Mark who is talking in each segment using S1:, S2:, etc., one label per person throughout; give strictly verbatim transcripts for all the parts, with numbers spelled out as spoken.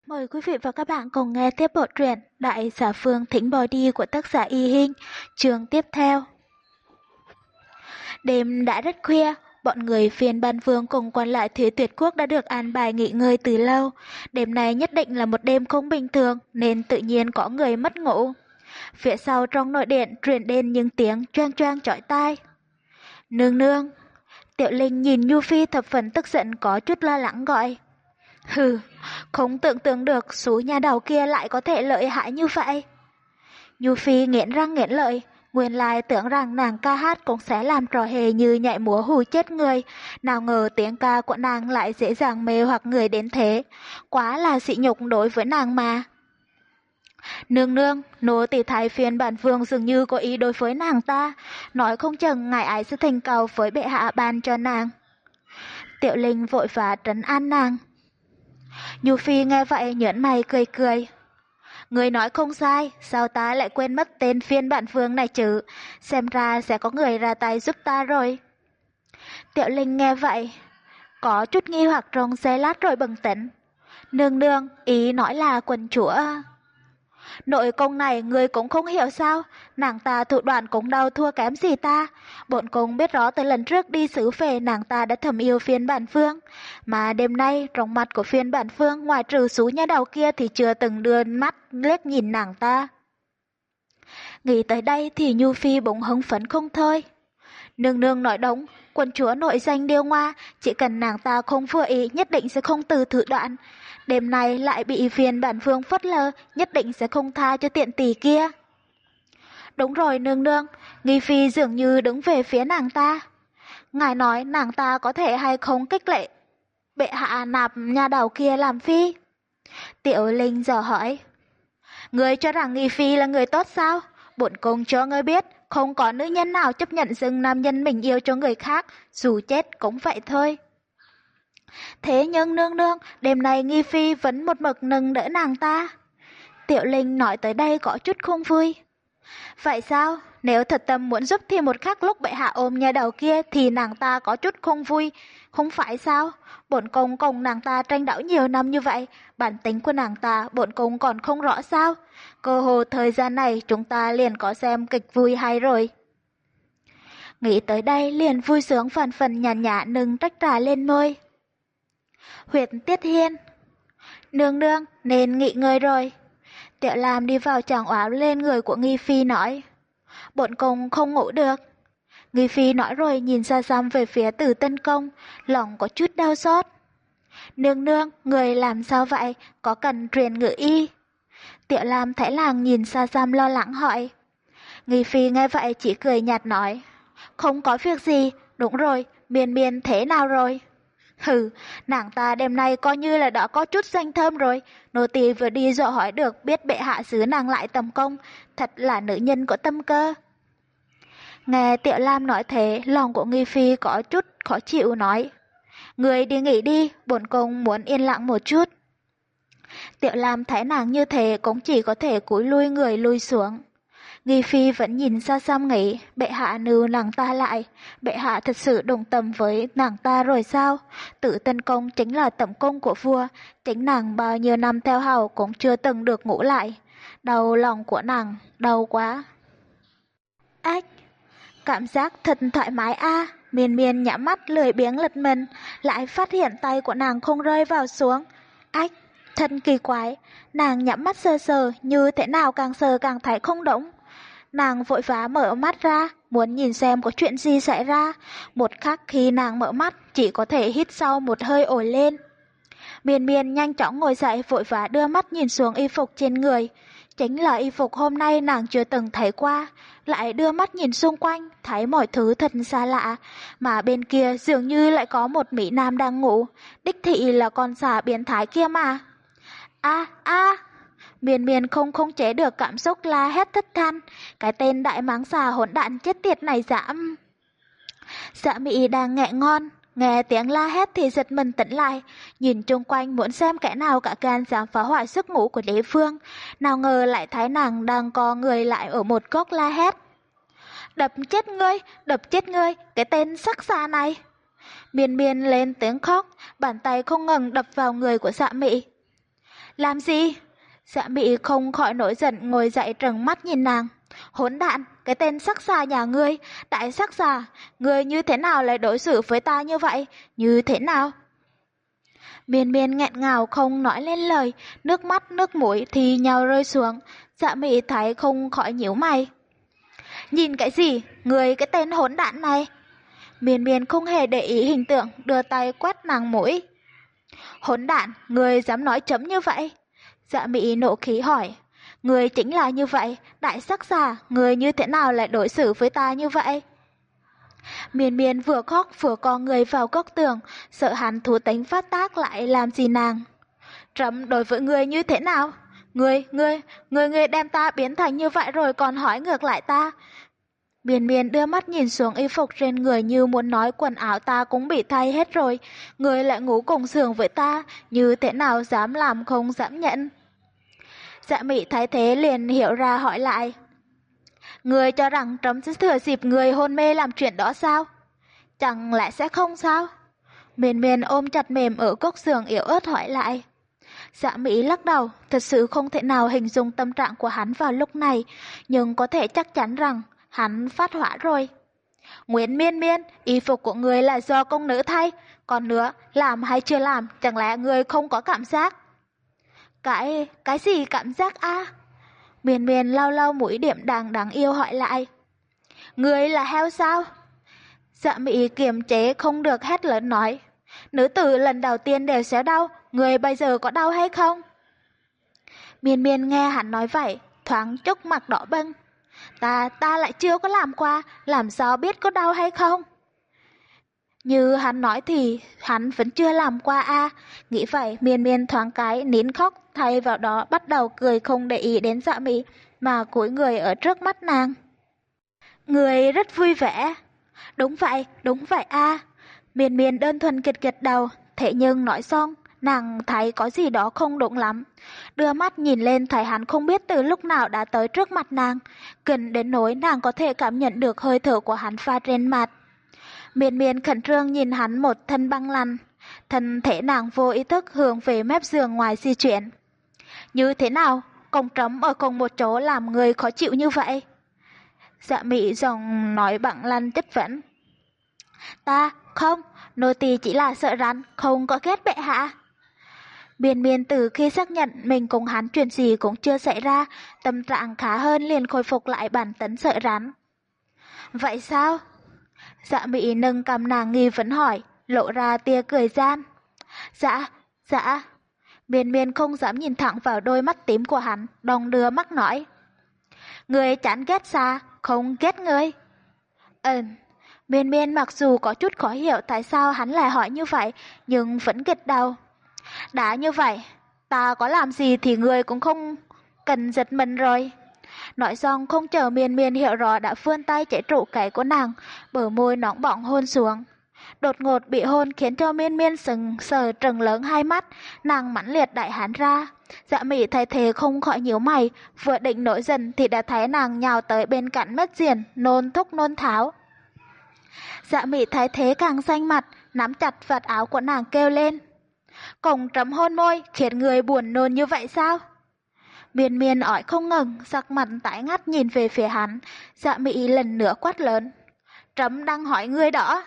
S1: Mời quý vị và các bạn cùng nghe tiếp bộ truyện Đại giả Phương Thỉnh Bò Đi của tác giả Y Hinh, chương tiếp theo. Đêm đã rất khuya, bọn người phiên ban vương cùng quan lại Thúy Tuyệt Quốc đã được an bài nghỉ ngơi từ lâu. Đêm này nhất định là một đêm không bình thường nên tự nhiên có người mất ngủ. Phía sau trong nội điện truyền đến những tiếng choang choang chói tai. Nương nương. Tiểu Linh nhìn Nhu Phi thập phần tức giận có chút lo lắng gọi. Hừ, không tưởng tượng được số nhà đầu kia lại có thể lợi hại như vậy. Nhu Phi nghiến răng nghiến lợi, nguyên lai tưởng rằng nàng ca hát cũng sẽ làm trò hề như nhảy múa hù chết người, nào ngờ tiếng ca của nàng lại dễ dàng mê hoặc người đến thế, quá là sỉ nhục đối với nàng mà. Nương nương, nô tỳ thái phiên bản vương dường như có ý đối với nàng ta, nói không chừng ngài ấy sẽ thành cầu với bệ hạ ban cho nàng. Tiểu Linh vội vã trấn an nàng. Nhu Phi nghe vậy nhớn mày cười cười. Người nói không sai, sao ta lại quên mất tên phiên bản vương này chứ, xem ra sẽ có người ra tay giúp ta rồi. Tiểu Linh nghe vậy, có chút nghi hoặc trong giây lát rồi bừng tỉnh. Nương nương, ý nói là quần chúa. Nội công này người cũng không hiểu sao, nàng ta thủ đoạn cũng đâu thua kém gì ta. Bổn cung biết rõ từ lần trước đi xứ về nàng ta đã thầm yêu phiên bản vương. Mà đêm nay trong mặt của phiên bản vương ngoài trừ số nhà đầu kia thì chưa từng đưa mắt liếc nhìn nàng ta. Nghĩ tới đây thì Nhu Phi bỗng hứng phấn không thôi. Nương nương nói đúng, quần chúa nội danh điêu ngoa, chỉ cần nàng ta không vừa ý nhất định sẽ không từ thủ đoạn. Đêm nay lại bị phiên bản vương phớt lờ, nhất định sẽ không tha cho tiện tỷ kia. Đúng rồi nương nương, Nghi Phi dường như đứng về phía nàng ta. Ngài nói nàng ta có thể hay không kích lệ bệ hạ nạp nhà đầu kia làm phi? Tiểu Linh dò hỏi. Ngươi cho rằng Nghi Phi là người tốt sao? Bổn cung cho ngươi biết, không có nữ nhân nào chấp nhận dâng nam nhân mình yêu cho người khác, dù chết cũng vậy thôi. Thế nhưng nương nương, đêm nay Nghi Phi vẫn một mực nâng đỡ nàng ta. Tiểu Linh nói tới đây có chút không vui. Vậy sao? Nếu thật tâm muốn giúp thì một khắc lúc bệ hạ ôm nhà đầu kia thì nàng ta có chút không vui, không phải sao? Bổn cung cùng nàng ta tranh đấu nhiều năm như vậy, bản tính của nàng ta bổn cung còn không rõ sao? Cơ hồ thời gian này chúng ta liền có xem kịch vui hay rồi. Nghĩ tới đây liền vui sướng phần phần nhàn nhã nâng trách trà lên môi. Huyệt Tiết Hiên. Nương nương, nên nghỉ ngơi rồi. Tiểu Lam đi vào choàng áo lên người của Nghi Phi nói. Bổn cung không ngủ được. Nghi Phi nói rồi nhìn xa xăm về phía Tử Tân Công, lòng có chút đau xót. Nương nương, người làm sao vậy, có cần truyền ngự y? Tiểu Lam thấy làng nhìn xa xăm lo lắng hỏi. Nghi Phi nghe vậy chỉ cười nhạt nói. Không có việc gì, đúng rồi, Miên Miên thế nào rồi? Hừ, nàng ta đêm nay coi như là đã có chút danh thơm rồi, nô tỳ vừa đi dò hỏi được biết bệ hạ xứ nàng lại tầm công, thật là nữ nhân có tâm cơ. Nghe Tiểu Lam nói thế, lòng của Nghi Phi có chút khó chịu nói. Người đi nghỉ đi, bổn cung muốn yên lặng một chút. Tiểu Lam thấy nàng như thế cũng chỉ có thể cúi lui người lui xuống. Nghi Phi vẫn nhìn xa xăm nghĩ, bệ hạ níu nàng ta lại, bệ hạ thật sự đồng tâm với nàng ta rồi sao? Tử Tân Công chính là tẩm công của vua, chính nàng bao nhiêu năm theo hầu cũng chưa từng được ngủ lại. Đau lòng của nàng, đau quá. Ách, cảm giác thật thoải mái a. Miên Miên nhắm mắt lười biếng lật mình, lại phát hiện tay của nàng không rơi vào xuống. Ách, thật kỳ quái, nàng nhắm mắt sờ sờ, như thế nào càng sờ càng thấy không đúng. Nàng vội vã mở mắt ra, muốn nhìn xem có chuyện gì xảy ra. Một khắc khi nàng mở mắt, chỉ có thể hít sâu một hơi ổi lên. Miên Miên nhanh chóng ngồi dậy vội vã đưa mắt nhìn xuống y phục trên người. Chính là y phục hôm nay nàng chưa từng thấy qua. Lại đưa mắt nhìn xung quanh, thấy mọi thứ thật xa lạ. Mà bên kia dường như lại có một mỹ nam đang ngủ. Đích thị là con xà biến thái kia mà. A a Miên Miên không khống chế được cảm xúc la hét thất thanh. Cái tên đại máng xà hỗn đản chết tiệt này dãm. Dạ Mị đang nghẹ ngon, nghe tiếng la hét thì giật mình tỉnh lại, nhìn chung quanh muốn xem kẻ nào cả gan dám phá hoại giấc ngủ của đế phương. Nào ngờ lại thấy nàng đang co người lại ở một góc la hét. Đập chết ngươi, đập chết ngươi, cái tên sắc xà này. Miên Miên lên tiếng khóc, bàn tay không ngừng đập vào người của Dạ Mị. Làm gì? Dạ Mị không khỏi nổi giận ngồi dậy trừng mắt nhìn nàng. Hỗn đản, cái tên sắc xa nhà ngươi, đại sắc xa, ngươi như thế nào lại đối xử với ta như vậy, như thế nào? Miên miên nghẹn ngào không nói lên lời, nước mắt nước mũi thì nhau rơi xuống. Dạ Mị thấy không khỏi nhíu mày. Nhìn cái gì, ngươi cái tên hỗn đản này? Miên miên không hề để ý hình tượng, đưa tay quét nàng mũi. Hỗn đản, ngươi dám nói chấm như vậy? Dạ Mị nộ khí hỏi. Ngươi chính là như vậy, đại sắc giả, ngươi như thế nào lại đối xử với ta như vậy? Miên miên vừa khóc vừa co người vào góc tường, sợ hắn thú tính phát tác lại làm gì nàng. Trẫm đối với ngươi như thế nào? Ngươi, ngươi, ngươi ngươi đem ta biến thành như vậy rồi còn hỏi ngược lại ta. Miên miên đưa mắt nhìn xuống y phục trên người như muốn nói quần áo ta cũng bị thay hết rồi. Ngươi lại ngủ cùng giường với ta, như thế nào dám làm không dám nhận. Dạ Mị thấy thế liền hiểu ra hỏi lại. Ngươi cho rằng trẫm sẽ thừa dịp người hôn mê làm chuyện đó sao? Chẳng lẽ sẽ không sao? Miên miên ôm chặt mềm ở góc giường yếu ớt hỏi lại. Dạ Mỹ lắc đầu, thật sự không thể nào hình dung tâm trạng của hắn vào lúc này, nhưng có thể chắc chắn rằng hắn phát hỏa rồi. Nguyễn Miên Miên, y phục của người là do công nữ thay, còn nữa, làm hay chưa làm, chẳng lẽ người không có cảm giác? Cái, cái gì cảm giác a? À? Miên Miên lau lau mũi điểm đàng đáng yêu hỏi lại. Người là heo sao? Dạ Mỹ kiềm chế không được hét lớn nói. Nữ tử lần đầu tiên đều sẽ đau, người bây giờ có đau hay không? Miên Miên nghe hắn nói vậy, thoáng chốc mặt đỏ bừng. Ta, ta lại chưa có làm qua, làm sao biết có đau hay không? Như hắn nói thì hắn vẫn chưa làm qua a. À. Nghĩ vậy Miên Miên thoáng cái nín khóc, thay vào đó bắt đầu cười không để ý đến Dạ Mỹ mà cúi người ở trước mắt nàng. Người rất vui vẻ. Đúng vậy, đúng vậy a. À. Miên Miên đơn thuần gật gật đầu, thế nhưng nói xong, nàng thấy có gì đó không đúng lắm. Đưa mắt nhìn lên thấy hắn không biết từ lúc nào đã tới trước mặt nàng, gần đến nỗi nàng có thể cảm nhận được hơi thở của hắn pha trên mặt. Miên Miên khẩn trương nhìn hắn một thân băng lăn, thân thể nàng vô ý thức hướng về mép giường ngoài di chuyển. Như thế nào, cùng trống ở cùng một chỗ làm người khó chịu như vậy? Dạ Mỹ giọng nói bằng lăn chất vấn. Ta, không, nô tỳ chỉ là sợ rắn, không có ghét bệ hạ. Miên Miên từ khi xác nhận mình cùng hắn chuyện gì cũng chưa xảy ra, tâm trạng khá hơn liền khôi phục lại bản tính sợ rắn. Vậy sao? Dạ Mỹ nâng cầm nàng nghi vấn hỏi, lộ ra tia cười gian. Dạ, dạ. Miên Miên không dám nhìn thẳng vào đôi mắt tím của hắn, đong đưa mắt nói. Người chán ghét xa, không ghét người. Ừ. Miên Miên mặc dù có chút khó hiểu tại sao hắn lại hỏi như vậy, nhưng vẫn gật đầu. Đã như vậy, ta có làm gì thì người cũng không cần giật mình rồi. Nói xong không chờ Miên Miên hiểu rõ đã vươn tay chế trụ cái của nàng, bờ môi nóng bỏng hôn xuống. Đột ngột bị hôn khiến cho Miên Miên sừng sờ trừng lớn hai mắt, nàng mãnh liệt đại hắn ra. Dạ Mỹ thấy thế không khỏi nhíu mày, vừa định nổi giận thì đã thấy nàng nhào tới bên cạnh mất diền, nôn thúc nôn tháo. Dạ Mỹ thấy thế càng xanh mặt, nắm chặt vạt áo của nàng kêu lên. Cổng trấm hôn môi, khiến người buồn nôn như vậy sao? Miên Miên ỏi không ngừng, sắc mặt tái ngắt nhìn về phía hắn, Dạ Mỹ lần nữa quát lớn. Trấm đang hỏi ngươi đó.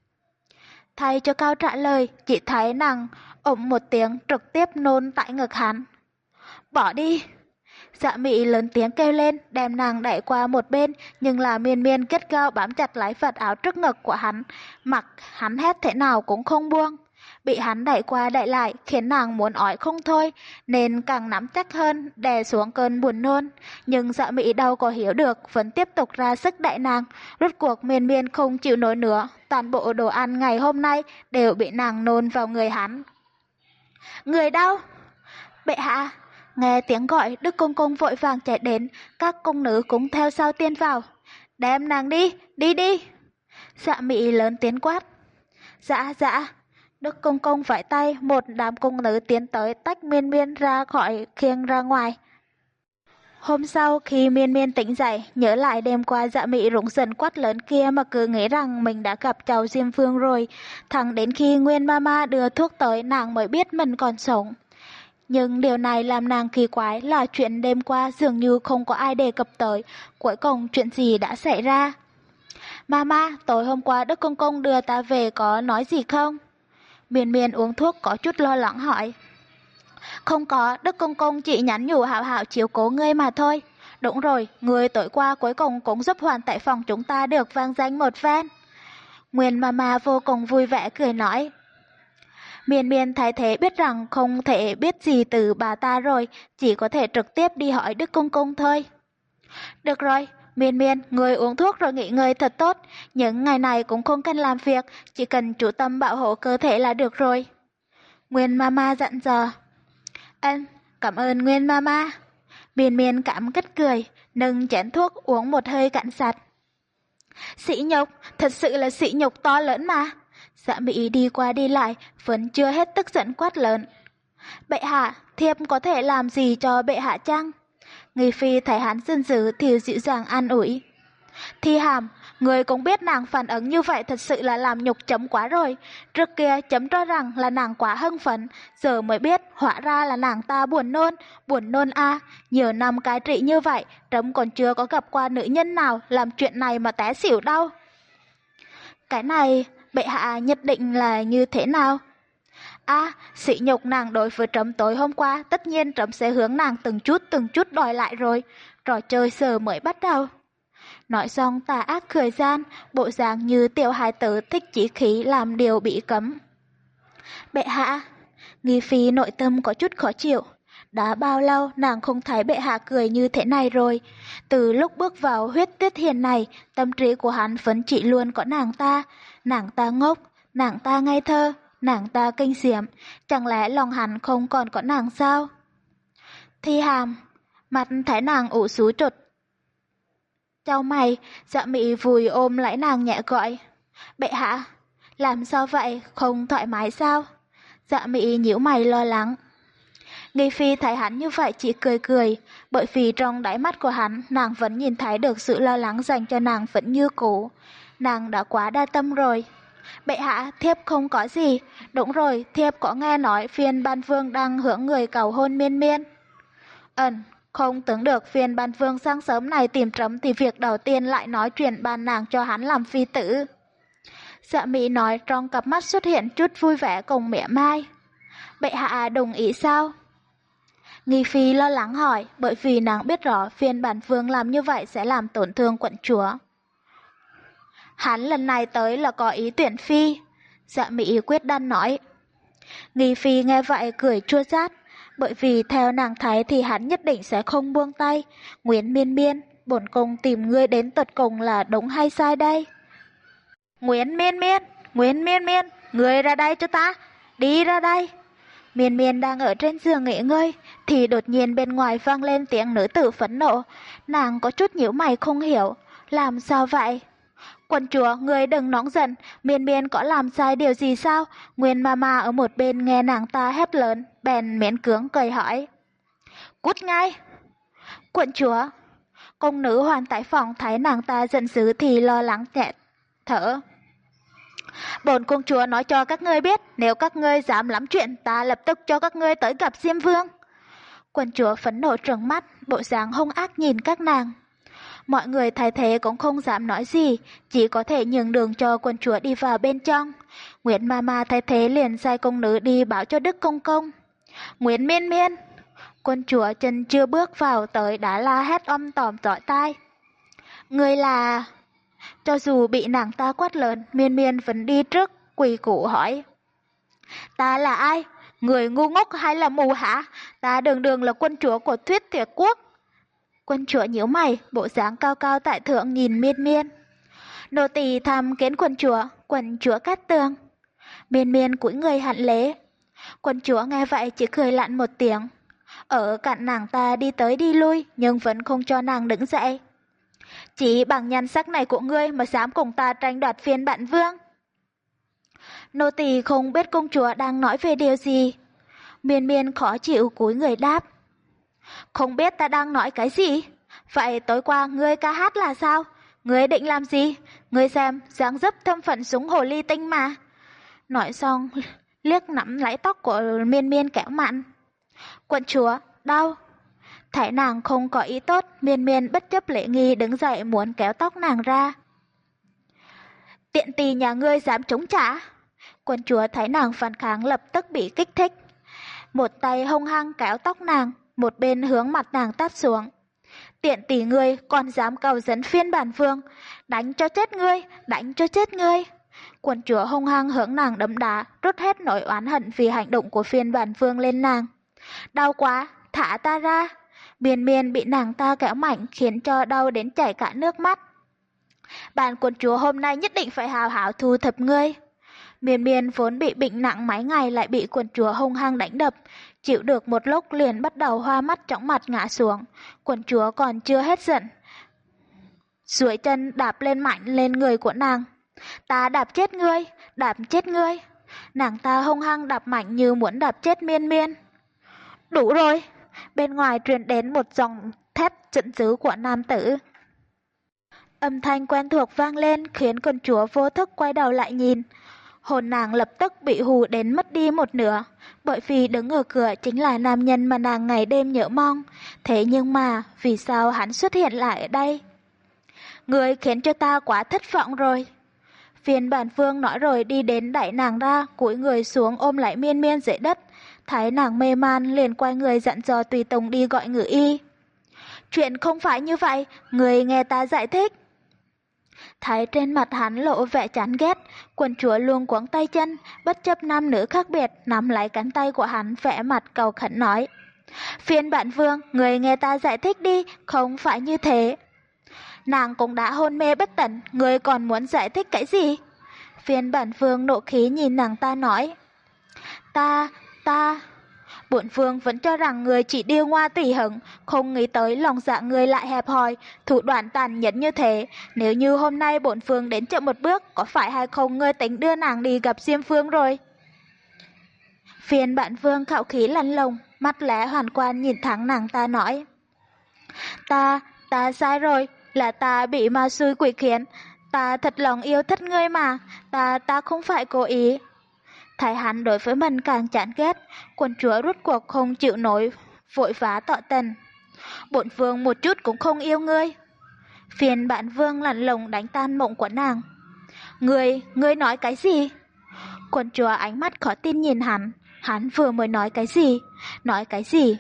S1: Thay cho câu trả lời, chỉ thấy nàng ổm một tiếng trực tiếp nôn tại ngực hắn. Bỏ đi. Dạ Mỹ lớn tiếng kêu lên, đem nàng đẩy qua một bên, nhưng là Miên Miên kết gao bám chặt lấy vạt áo trước ngực của hắn, mặc hắn hét thế nào cũng không buông. Bị hắn đẩy qua đẩy lại khiến nàng muốn ói không thôi, nên càng nắm chắc hơn đè xuống cơn buồn nôn. Nhưng Dạ Mỹ đâu có hiểu được, vẫn tiếp tục ra sức đẩy nàng. Rốt cuộc Miên Miên không chịu nổi nữa, toàn bộ đồ ăn ngày hôm nay đều bị nàng nôn vào người hắn. Người đâu? Bệ hạ! Nghe tiếng gọi, Đức Công Công vội vàng chạy đến, các cung nữ cũng theo sau tiên vào. Đem nàng đi, đi đi! Dạ Mỹ lớn tiếng quát. Dạ, dạ! Đức Công Công vẫy tay, một đám cung nữ tiến tới tách Miên Miên ra khỏi khiêng ra ngoài. Hôm sau khi Miên Miên tỉnh dậy, nhớ lại đêm qua Dạ Mỹ rụng rần quát lớn kia mà cứ nghĩ rằng mình đã gặp cháu Diêm Vương rồi. Thẳng đến khi Nguyên Mama đưa thuốc tới nàng mới biết mình còn sống. Nhưng điều này làm nàng kỳ quái là chuyện đêm qua dường như không có ai đề cập tới, cuối cùng chuyện gì đã xảy ra. Mama, tối hôm qua Đức Công Công đưa ta về có nói gì không? Miên Miên uống thuốc có chút lo lắng hỏi. Không có, Đức Công Công chỉ nhắn nhủ Hảo Hảo chiếu cố ngươi mà thôi. Đúng rồi, ngươi tối qua cuối cùng cũng giúp Hoàn tại phòng chúng ta được vang danh một phen. Nguyên Mama vô cùng vui vẻ cười nói. Miên Miên thấy thế biết rằng không thể biết gì từ bà ta rồi, chỉ có thể trực tiếp đi hỏi Đức Công Công thôi. Được rồi, Miên Miên, người uống thuốc rồi nghỉ ngơi thật tốt, những ngày này cũng không cần làm việc, chỉ cần chú tâm bảo hộ cơ thể là được rồi. Nguyên Mama dặn dò. Ừm, cảm ơn Nguyên Mama. Miên Miên cảm kích cười, nâng chén thuốc uống một hơi cạn sạch. Sỉ nhục, thật sự là sỉ nhục to lớn mà. Dạ Mỹ đi qua đi lại, vẫn chưa hết tức giận quát lớn. Bệ hạ, thiếp có thể làm gì cho bệ hạ chăng? Nghi Phi thấy hắn giận dữ thì dịu dàng an ủi. Thi Hàm, người cũng biết nàng phản ứng như vậy thật sự là làm nhục chấm quá rồi. Trước kia chấm cho rằng là nàng quá hưng phấn, giờ mới biết hóa ra là nàng ta buồn nôn, buồn nôn a. À. Nhiều năm cai trị như vậy, chấm còn chưa có gặp qua nữ nhân nào làm chuyện này mà té xỉu đâu. Cái này, bệ hạ nhất định là như thế nào? À, sỉ nhục nàng đối với trẫm tối hôm qua, tất nhiên trẫm sẽ hướng nàng từng chút từng chút đòi lại rồi. Trò chơi giờ mới bắt đầu. Nói xong tà ác cười gian, bộ dạng như tiểu hài tử thích chỉ khí làm điều bị cấm. Bệ hạ, Nghi Phi nội tâm có chút khó chịu. Đã bao lâu nàng không thấy bệ hạ cười như thế này rồi. Từ lúc bước vào huyết tuyết hiền này, tâm trí của hắn vẫn chỉ luôn có nàng ta. Nàng ta ngốc, nàng ta ngây thơ, nàng ta kinh diệm. Chẳng lẽ lòng hắn không còn có nàng sao? Thi Hàm, mặt thấy nàng ủ xú trột. Chào mày, Dạ Mị vùi ôm lấy nàng nhẹ gọi. Bệ hạ, làm sao vậy, không thoải mái sao? Dạ Mị nhíu mày lo lắng. Nghi Phi thấy hắn như vậy chỉ cười cười, bởi vì trong đáy mắt của hắn, nàng vẫn nhìn thấy được sự lo lắng dành cho nàng vẫn như cũ. Nàng đã quá đa tâm rồi. Bệ hạ, thiếp không có gì. Đúng rồi, thiếp có nghe nói phiên ban vương đang hưởng người cầu hôn Miên Miên. Ừm, không tưởng được phiên ban vương sáng sớm này tìm trẫm thì việc đầu tiên lại nói chuyện ban nàng cho hắn làm phi tử. Dạ Mỹ nói trong cặp mắt xuất hiện chút vui vẻ cùng mỉa mai. Bệ hạ đồng ý sao? Nghi Phi lo lắng hỏi, bởi vì nàng biết rõ phiên bản vương làm như vậy sẽ làm tổn thương quận chúa. Hắn lần này tới là có ý tuyển phi. Dạ Mỹ quyết đoán nói. Nghi Phi nghe vậy cười chua chát, bởi vì theo nàng thấy thì hắn nhất định sẽ không buông tay. Nguyễn Miên Miên, bổn cung tìm ngươi đến tận cùng là đúng hay sai đây? Nguyễn Miên Miên, Nguyễn Miên Miên, ngươi ra đây cho ta, đi ra đây. Miên Miên đang ở trên giường nghỉ ngơi, thì đột nhiên bên ngoài vang lên tiếng nữ tử phẫn nộ. Nàng có chút nhíu mày không hiểu, làm sao vậy? Quận chúa, ngươi đừng nóng giận, Miên Miên có làm sai điều gì sao? Nguyên Mama ở một bên nghe nàng ta hét lớn, bèn miễn cưỡng cười hỏi. Cút ngay! Quận chúa, công nữ Hoàn tại phòng thấy nàng ta giận dữ thì lo lắng nhẹ thở. Bổn công chúa nói cho các ngươi biết, nếu các ngươi dám lắm chuyện, ta lập tức cho các ngươi tới gặp Diêm Vương. Quận chúa phẫn nộ trừng mắt, bộ dáng hung ác nhìn các nàng. Mọi người thấy thế cũng không dám nói gì, chỉ có thể nhường đường cho quận chúa đi vào bên trong. Nguyễn Mama thấy thế liền sai công nữ đi báo cho Đức Công Công. Nguyễn Miên Miên! Quận chúa chân chưa bước vào tới đã la hét om tòm tỏi tai. Người là... Cho dù bị nàng ta quát lớn, Miên Miên vẫn đi trước, quỳ củ hỏi. Ta là ai? Người ngu ngốc hay là mù hả? Ta đường đường là quân chúa của Thuyết Thiệt Quốc. Quân chúa nhíu mày, bộ dáng cao cao tại thượng nhìn Miên Miên. Nô tỳ tham kiến quân chúa, quân chúa Cát Tường. Miên Miên cúi người hành lễ. Quân chúa nghe vậy chỉ cười lạnh một tiếng. Ở cạnh nàng ta đi tới đi lui, nhưng vẫn không cho nàng đứng dậy. Chỉ bằng nhan sắc này của ngươi mà dám cùng ta tranh đoạt phiên bản vương. Nô tỳ không biết công chúa đang nói về điều gì. Miên Miên khó chịu cúi người đáp. Không biết ta đang nói cái gì? Vậy tối qua ngươi ca hát là sao? Ngươi định làm gì? Ngươi xem, dáng dấp thâm phận súng hồ ly tinh mà. Nói xong, liếc nắm lấy tóc của Miên Miên kẻo mặn. Quận chúa, đau. Thấy nàng không có ý tốt, Miên Miên bất chấp lễ nghi đứng dậy muốn kéo tóc nàng ra. Tiện tỳ nhà ngươi dám chống trả. Quận chúa thấy nàng phản kháng lập tức bị kích thích. Một tay hung hăng kéo tóc nàng, một bên hướng mặt nàng tát xuống. Tiện tỷ ngươi còn dám cầu dẫn phiên bản vương, đánh cho chết ngươi, đánh cho chết ngươi. Quận chúa hung hăng hướng nàng đấm đá, rút hết nỗi oán hận vì hành động của phiên bản vương lên nàng. Đau quá, thả ta ra. Miên Miên bị nàng ta kéo mạnh khiến cho đau đến chảy cả nước mắt. Bản quận chúa hôm nay nhất định phải hào hảo thu thập ngươi. Miên Miên vốn bị bệnh nặng mấy ngày lại bị quận chúa hung hăng đánh đập, chịu được một lúc liền bắt đầu hoa mắt chóng mặt ngã xuống. Quận chúa còn chưa hết giận, duỗi chân đạp lên mạnh lên người của nàng. Ta đạp chết ngươi, đạp chết ngươi. Nàng ta hung hăng đạp mạnh như muốn đạp chết Miên Miên. Đủ rồi. Bên ngoài truyền đến một dòng thét giận dữ của nam tử. Âm thanh quen thuộc vang lên khiến quận chúa vô thức quay đầu lại nhìn. Hồn nàng lập tức bị hù đến mất đi một nửa, bởi vì đứng ở cửa chính là nam nhân mà nàng ngày đêm nhớ mong. Thế nhưng mà, vì sao hắn xuất hiện lại ở đây? Ngươi khiến cho ta quá thất vọng rồi. Phiên bản vương nói rồi đi đến đẩy nàng ra, cúi người xuống ôm lại Miên Miên dưới đất. Thấy nàng mê man liền quay người dặn dò tùy tùng đi gọi ngự y. Chuyện không phải như vậy, người nghe ta giải thích. Thấy trên mặt hắn lộ vẻ chán ghét, quận chúa luống cuống tay chân, bất chấp nam nữ khác biệt, nắm lấy cánh tay của hắn vẻ mặt cầu khẩn nói. Phiên bản vương, người nghe ta giải thích đi, không phải như thế. Nàng cũng đã hôn mê bất tỉnh, người còn muốn giải thích cái gì? Phiên bản vương nộ khí nhìn nàng ta nói. Ta, ta... Bổn vương vẫn cho rằng người chỉ điêu ngoa tỉ hứng, không nghĩ tới lòng dạ người lại hẹp hòi, thủ đoạn tàn nhẫn như thế. Nếu như hôm nay bổn vương đến chậm một bước, có phải hay không ngươi tính đưa nàng đi gặp Diêm Phương rồi? Phiên bản vương khạo khí lăn lồng, mắt lẽ hoàn quan nhìn thẳng nàng ta nói. Ta, ta sai rồi, là ta bị ma xui quỷ khiến, ta thật lòng yêu thích ngươi mà, ta, ta không phải cố ý. Thấy hắn đối với mình càng chán ghét, quận chúa rút cuộc không chịu nổi, vội vã tỏ tình. Bổn vương một chút cũng không yêu ngươi. Phiên bản vương lạnh lùng đánh tan mộng của nàng. Ngươi, ngươi nói cái gì? Quận chúa ánh mắt khó tin nhìn hắn, hắn vừa mới nói cái gì? Nói cái gì?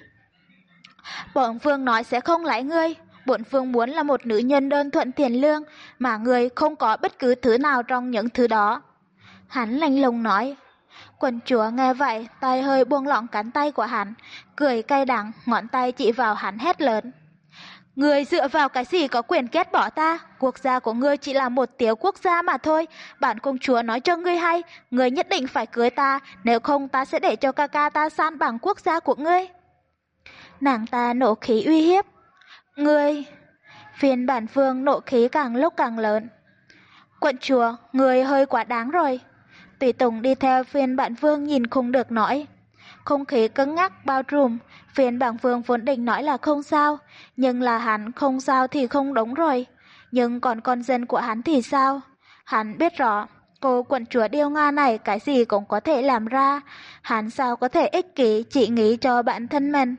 S1: Bổn vương nói sẽ không lấy ngươi. Bổn vương muốn là một nữ nhân đơn thuần tiền lương, mà ngươi không có bất cứ thứ nào trong những thứ đó. Hắn lạnh lùng nói. Quận chúa nghe vậy, tay hơi buông lỏng cánh tay của hắn, cười cay đắng, ngón tay chỉ vào hắn hét lớn. Ngươi dựa vào cái gì có quyền ghét bỏ ta? Quốc gia của ngươi chỉ là một tiểu quốc gia mà thôi. Bản công chúa nói cho ngươi hay, ngươi nhất định phải cưới ta, nếu không ta sẽ để cho ca ca ta san bằng quốc gia của ngươi. Nàng ta nộ khí uy hiếp. Ngươi... Phiên bản vương nộ khí càng lúc càng lớn. Quận chúa, ngươi hơi quá đáng rồi. Tùy tùng đi theo phiên bản vương nhìn không được nói. Không khí cứng ngắc bao trùm, phiên bản vương vốn định nói là không sao, nhưng là hắn không sao thì không đúng rồi. Nhưng còn con dân của hắn thì sao? Hắn biết rõ, cô quận chúa điêu ngoa này cái gì cũng có thể làm ra, hắn sao có thể ích kỷ chỉ nghĩ cho bản thân mình.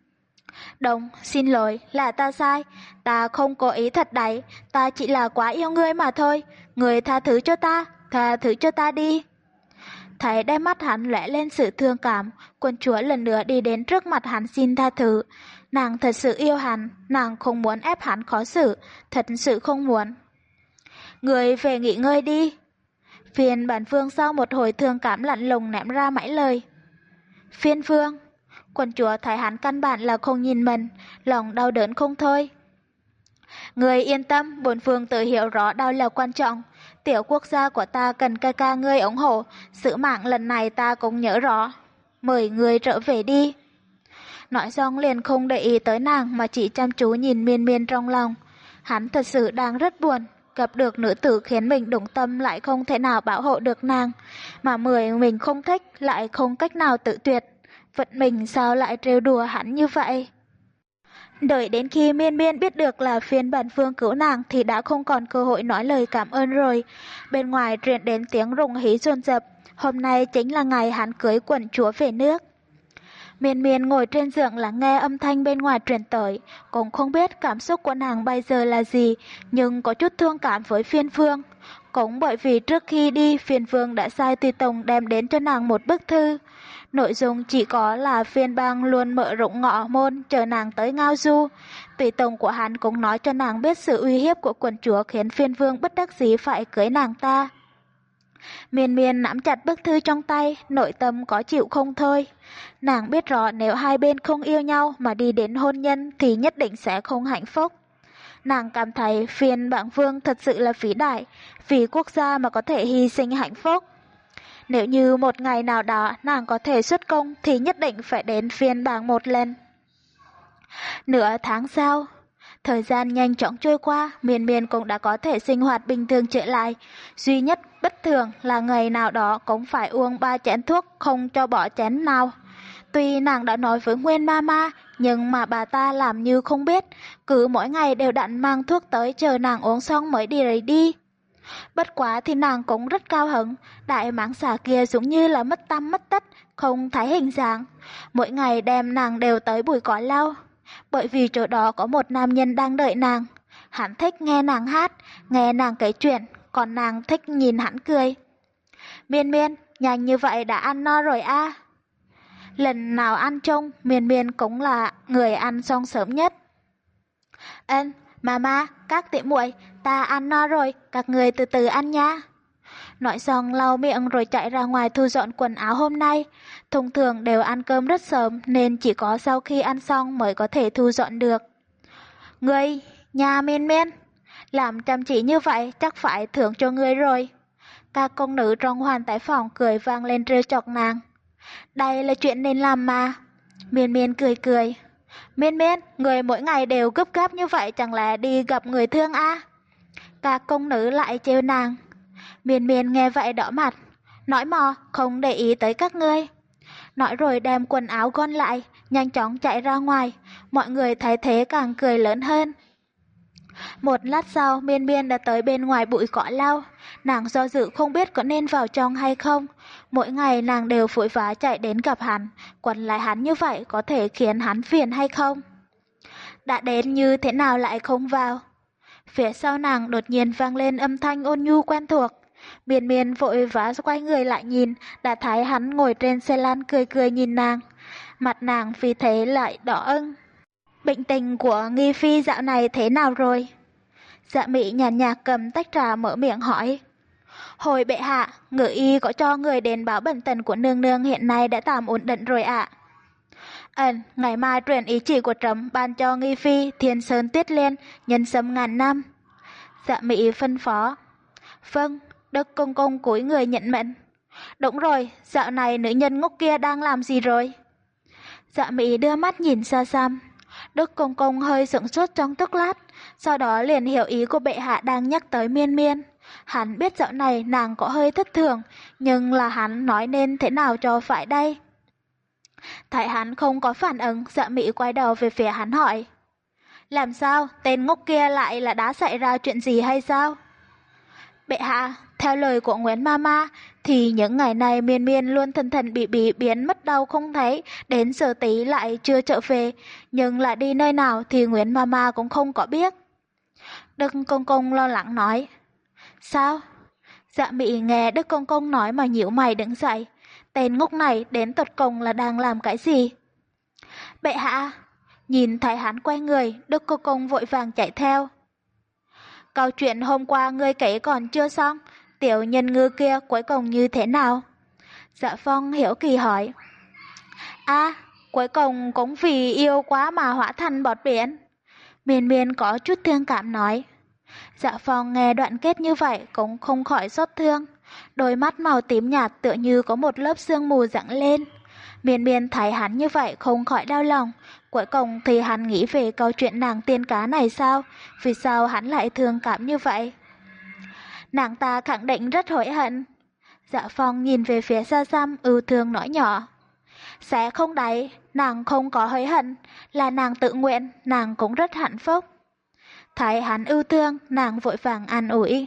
S1: Đồng, xin lỗi, là ta sai, ta không cố ý thật đấy, ta chỉ là quá yêu ngươi mà thôi, ngươi tha thứ cho ta, tha thứ cho ta đi. Thấy đôi mắt hắn lóe lên sự thương cảm, quận chúa lần nữa đi đến trước mặt hắn xin tha thứ. Nàng thật sự yêu hắn, nàng không muốn ép hắn khó xử, thật sự không muốn. Người về nghỉ ngơi đi. Phiên bản vương sau một hồi thương cảm lạnh lùng ném ra mãi lời. Phiên vương, quận chúa thấy hắn căn bản là không nhìn mình, lòng đau đớn không thôi. Người yên tâm, bổn vương tự hiểu rõ đâu là quan trọng. Tiểu quốc gia của ta cần ca ca ngươi ủng hộ, sứ mạng lần này ta cũng nhớ rõ. Mời người trở về đi. Nói xong liền không để ý tới nàng mà chỉ chăm chú nhìn Miên Miên trong lòng. Hắn thật sự đang rất buồn, gặp được nữ tử khiến mình đúng tâm lại không thể nào bảo hộ được nàng, mà mười mình không thích lại không cách nào tự tuyệt. Vận mình sao lại trêu đùa hắn như vậy? Đợi đến khi Miên Miên biết được là phiên bản vương cứu nàng thì đã không còn cơ hội nói lời cảm ơn rồi. Bên ngoài truyền đến tiếng rùng hí dồn dập, hôm nay chính là ngày hắn cưới quận chúa về nước. Miên Miên ngồi trên giường lắng nghe âm thanh bên ngoài truyền tới, cũng không biết cảm xúc của nàng bây giờ là gì, nhưng có chút thương cảm với Phiên Phương. Cũng bởi vì trước khi đi, Phiên Phương đã sai tùy tùng đem đến cho nàng một bức thư. Nội dung chỉ có là Phiên Bang luôn mở rộng ngõ môn chờ nàng tới Ngao Du. Tùy tùng của hắn cũng nói cho nàng biết sự uy hiếp của quận chúa khiến Phiên Vương bất đắc dĩ phải cưới nàng ta. Miên Miên nắm chặt bức thư trong tay, nội tâm có chịu không thôi. Nàng biết rõ nếu hai bên không yêu nhau mà đi đến hôn nhân thì nhất định sẽ không hạnh phúc. Nàng cảm thấy Phiên Bang Vương thật sự là vĩ đại, vì quốc gia mà có thể hy sinh hạnh phúc. Nếu như một ngày nào đó nàng có thể xuất công thì nhất định phải đến Phiên Bang một lần. Nửa tháng sau, thời gian nhanh chóng trôi qua, Miên Miên cũng đã có thể sinh hoạt bình thường trở lại. Duy nhất bất thường là ngày nào đó cũng phải uống ba chén thuốc, không cho bỏ chén nào. Tuy nàng đã nói với Nguyên Mama, nhưng mà bà ta làm như không biết, cứ mỗi ngày đều đặn mang thuốc tới chờ nàng uống xong mới đi rời đi. Bất quá thì nàng cũng rất cao hứng, đại mãng xà kia giống như là mất tăm mất tích, không thấy hình dạng. Mỗi ngày đem nàng đều tới bụi cỏ lau, bởi vì chỗ đó có một nam nhân đang đợi nàng. Hắn thích nghe nàng hát, nghe nàng kể chuyện, còn nàng thích nhìn hắn cười. Miên Miên, nhanh như vậy đã ăn no rồi a. À? Lần nào ăn chung, Miên Miên cũng là người ăn xong sớm nhất. Ân, Mama, các tỷ muội, ta ăn no rồi, các người từ từ ăn nha. Nói xong lau miệng rồi chạy ra ngoài thu dọn quần áo hôm nay. Thông thường đều ăn cơm rất sớm nên chỉ có sau khi ăn xong mới có thể thu dọn được. Ngươi, nhà Miên Miên, làm chăm chỉ như vậy chắc phải thưởng cho ngươi rồi. Các công nữ trong hoàn tải phòng cười vang lên trêu chọc nàng. Đây là chuyện nên làm mà. Miên Miên cười cười. Miên Miên, người mỗi ngày đều gấp gáp như vậy chẳng lẽ đi gặp người thương à? Các công nữ lại trêu nàng. Miên Miên nghe vậy đỏ mặt. Nói mò, không để ý tới các ngươi. Nói rồi đem quần áo gom lại, nhanh chóng chạy ra ngoài. Mọi người thấy thế càng cười lớn hơn. Một lát sau, Miên Miên đã tới bên ngoài bụi cỏ lau. Nàng do dự không biết có nên vào trong hay không. Mỗi ngày nàng đều vội vã chạy đến gặp hắn. Quấn lại hắn như vậy có thể khiến hắn phiền hay không? Đã đến như thế nào lại không vào? Phía sau nàng đột nhiên vang lên âm thanh ôn nhu quen thuộc. Miên Miên vội vã quay người lại nhìn, đã thấy hắn ngồi trên xe lăn cười cười nhìn nàng. Mặt nàng vì thế lại đỏ ửng. Bệnh tình của Nghi Phi dạo này thế nào rồi? Dạ Mị nhàn nhạt cầm tách trà mở miệng hỏi. Hồi bệ hạ, ngự y có cho người đến báo bệnh tình của nương nương hiện nay đã tạm ổn định rồi ạ. À. Ừm, ngày mai truyền ý chỉ của trẫm ban cho Nghi Phi Thiên Sơn Tuyết Liên nhân sâm ngàn năm. Dạ Mị phân phó. Vâng, Đức Công Công cúi người nhận mệnh. Đúng rồi, dạo này nữ nhân ngốc kia đang làm gì rồi? Dạ Mị đưa mắt nhìn xa xăm. Đức Công Công hơi sững sốt trong tức lát, sau đó liền hiểu ý của bệ hạ đang nhắc tới Miên Miên. Hắn biết dạo này nàng có hơi thất thường, nhưng là hắn nói nên thế nào cho phải đây? Thấy hắn không có phản ứng, Dạ Mị quay đầu về phía hắn hỏi. Làm sao, tên ngốc kia lại là đã xảy ra chuyện gì hay sao? Bệ hạ, theo lời của Nguyễn Mama, thì những ngày này Miên Miên luôn thần thần bị bị biến mất đâu không thấy, đến giờ tí lại chưa trở về, nhưng lại đi nơi nào thì Nguyễn Mama cũng không có biết. Đức Công Công lo lắng nói. Sao? Dạ Mị nghe Đức Công Công nói mà nhíu mày đứng dậy. Tên ngốc này đến tột cùng là đang làm cái gì? Bệ hạ, nhìn thấy hắn quay người, Đức Công Công vội vàng chạy theo. Câu chuyện hôm qua ngươi kể còn chưa xong, tiểu nhân ngư kia cuối cùng như thế nào? Dạ Phong hiểu kỳ hỏi. À, cuối cùng cũng vì yêu quá mà hóa thành bọt biển. Miên Miên có chút thương cảm nói. Dạ Phong nghe đoạn kết như vậy cũng không khỏi xót thương. Đôi mắt màu tím nhạt tựa như có một lớp sương mù dặn lên. Miên Miên thấy hắn như vậy không khỏi đau lòng. Cuối cùng thì hắn nghĩ về câu chuyện nàng tiên cá này sao? Vì sao hắn lại thương cảm như vậy? Nàng ta khẳng định rất hối hận. Dạ Phong nhìn về phía xa xăm ưu thương nói nhỏ. Sẽ không đấy, nàng không có hối hận, là nàng tự nguyện, nàng cũng rất hạnh phúc. Thấy hắn ưu thương, nàng vội vàng an ủi.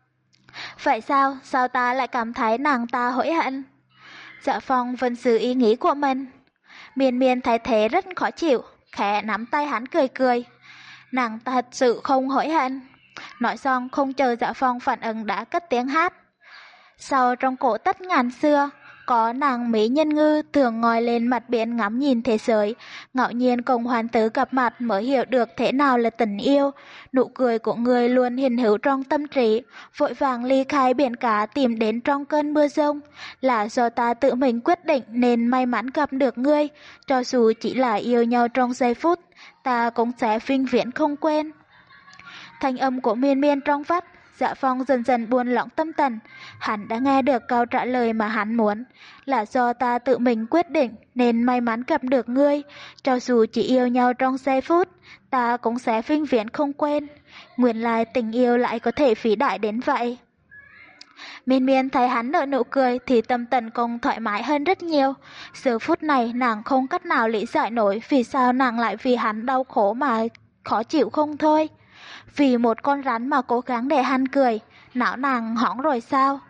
S1: Vậy sao, sao ta lại cảm thấy nàng ta hối hận? Dạ Phong vẫn giữ ý nghĩ của mình. Miên Miên thấy thế rất khó chịu, khẽ nắm tay hắn cười cười. Nàng thật sự không hối hận. Nói xong không chờ Dạ Phong phản ứng đã cất tiếng hát. Sau trong cổ tất ngàn xưa, có nàng mỹ nhân ngư thường ngồi lên mặt biển ngắm nhìn thế giới, ngẫu nhiên cùng hoàn tử gặp mặt mới hiểu được thế nào là tình yêu. Nụ cười của người luôn hiện hữu trong tâm trí, vội vàng ly khai biển cả tìm đến trong cơn mưa rông. Là do ta tự mình quyết định nên may mắn gặp được ngươi, cho dù chỉ là yêu nhau trong giây phút, ta cũng sẽ vĩnh viễn không quên. Thanh âm của Miên Miên trong vắt, Dạ Phong dần dần buồn lỏng tâm thần. Hắn đã nghe được câu trả lời mà hắn muốn. Là do ta tự mình quyết định nên may mắn gặp được ngươi. Cho dù chỉ yêu nhau trong giây phút, ta cũng sẽ vĩnh viễn không quên. Nguyên lai tình yêu lại có thể phí đại đến vậy. Miên Miên thấy hắn nở nụ cười thì tâm tình cũng thoải mái hơn rất nhiều. Giờ phút này nàng không cách nào lý giải nổi vì sao nàng lại vì hắn đau khổ mà khó chịu không thôi. Vì một con rắn mà cố gắng để hắn cười, não nàng hỏng rồi sao?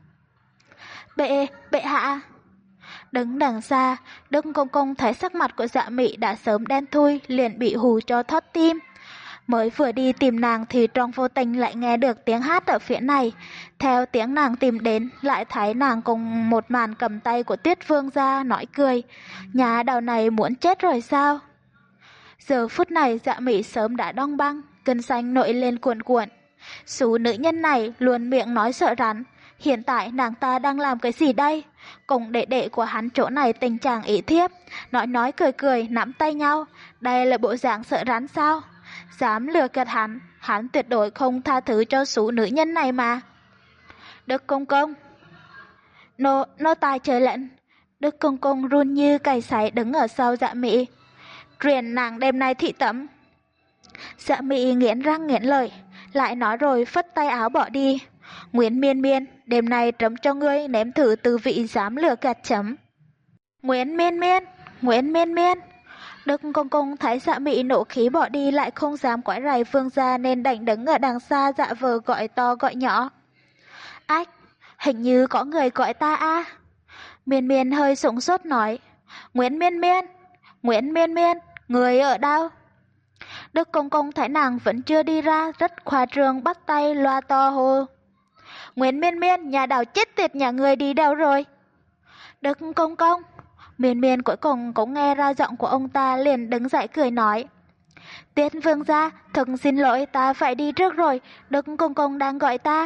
S1: Bệ, bệ hạ. Đứng đằng xa, Đức Công Công thấy sắc mặt của Dạ Mị đã sớm đen thui, liền bị hù cho thót tim. Mới vừa đi tìm nàng thì trong vô tình lại nghe được tiếng hát ở phía này. Theo tiếng nàng tìm đến, lại thấy nàng cùng một màn cầm tay của Tuyết Vương ra nói cười. Nhà đầu này muốn chết rồi sao? Giờ phút này Dạ Mị sớm đã đong băng, cơn xanh nổi lên cuộn cuộn. Số nữ nhân này luôn miệng nói sợ rắn. Hiện tại nàng ta đang làm cái gì đây? Cùng đệ đệ của hắn chỗ này tình trạng ý thiếp, nói nói cười cười nắm tay nhau. Đây là bộ dạng sợ rắn sao? Dám lừa gạt hắn, hắn tuyệt đối không tha thứ cho số nữ nhân này mà. Đức Công Công. Nô, nô tài trời lệnh. Đức Công Công run như cày sấy đứng ở sau Dạ Mị. Truyền nàng đêm nay thị tẩm. Dạ Mị nghiến răng nghiến lợi, lại nói rồi phất tay áo bỏ đi. Nguyễn Miên Miên, đêm nay trẫm cho ngươi nếm thử tư vị dám lừa gạt chấm. Nguyễn Miên Miên, Nguyễn Miên Miên. Đức Công Công thấy Dạ Mị nộ khí bỏ đi lại không dám quấy rầy vương gia nên đành đứng ở đằng xa dạ vờ gọi to gọi nhỏ. Ách, hình như có người gọi ta a. À? Miên Miên hơi sửng sốt nói. Nguyễn Miên Miên, Nguyễn Miên Miên, người ở đâu? Đức Công Công thấy nàng vẫn chưa đi ra, rất khoa trương bắt tay loa to hô. Nguyễn Miên Miên, nhà đào chết tiệt nhà người đi đâu rồi? Đức Công Công. Miên Miên cuối cùng cũng nghe ra giọng của ông ta liền đứng dậy cười nói. Tiết Vương gia, thật xin lỗi ta phải đi trước rồi, Đức Công Công đang gọi ta.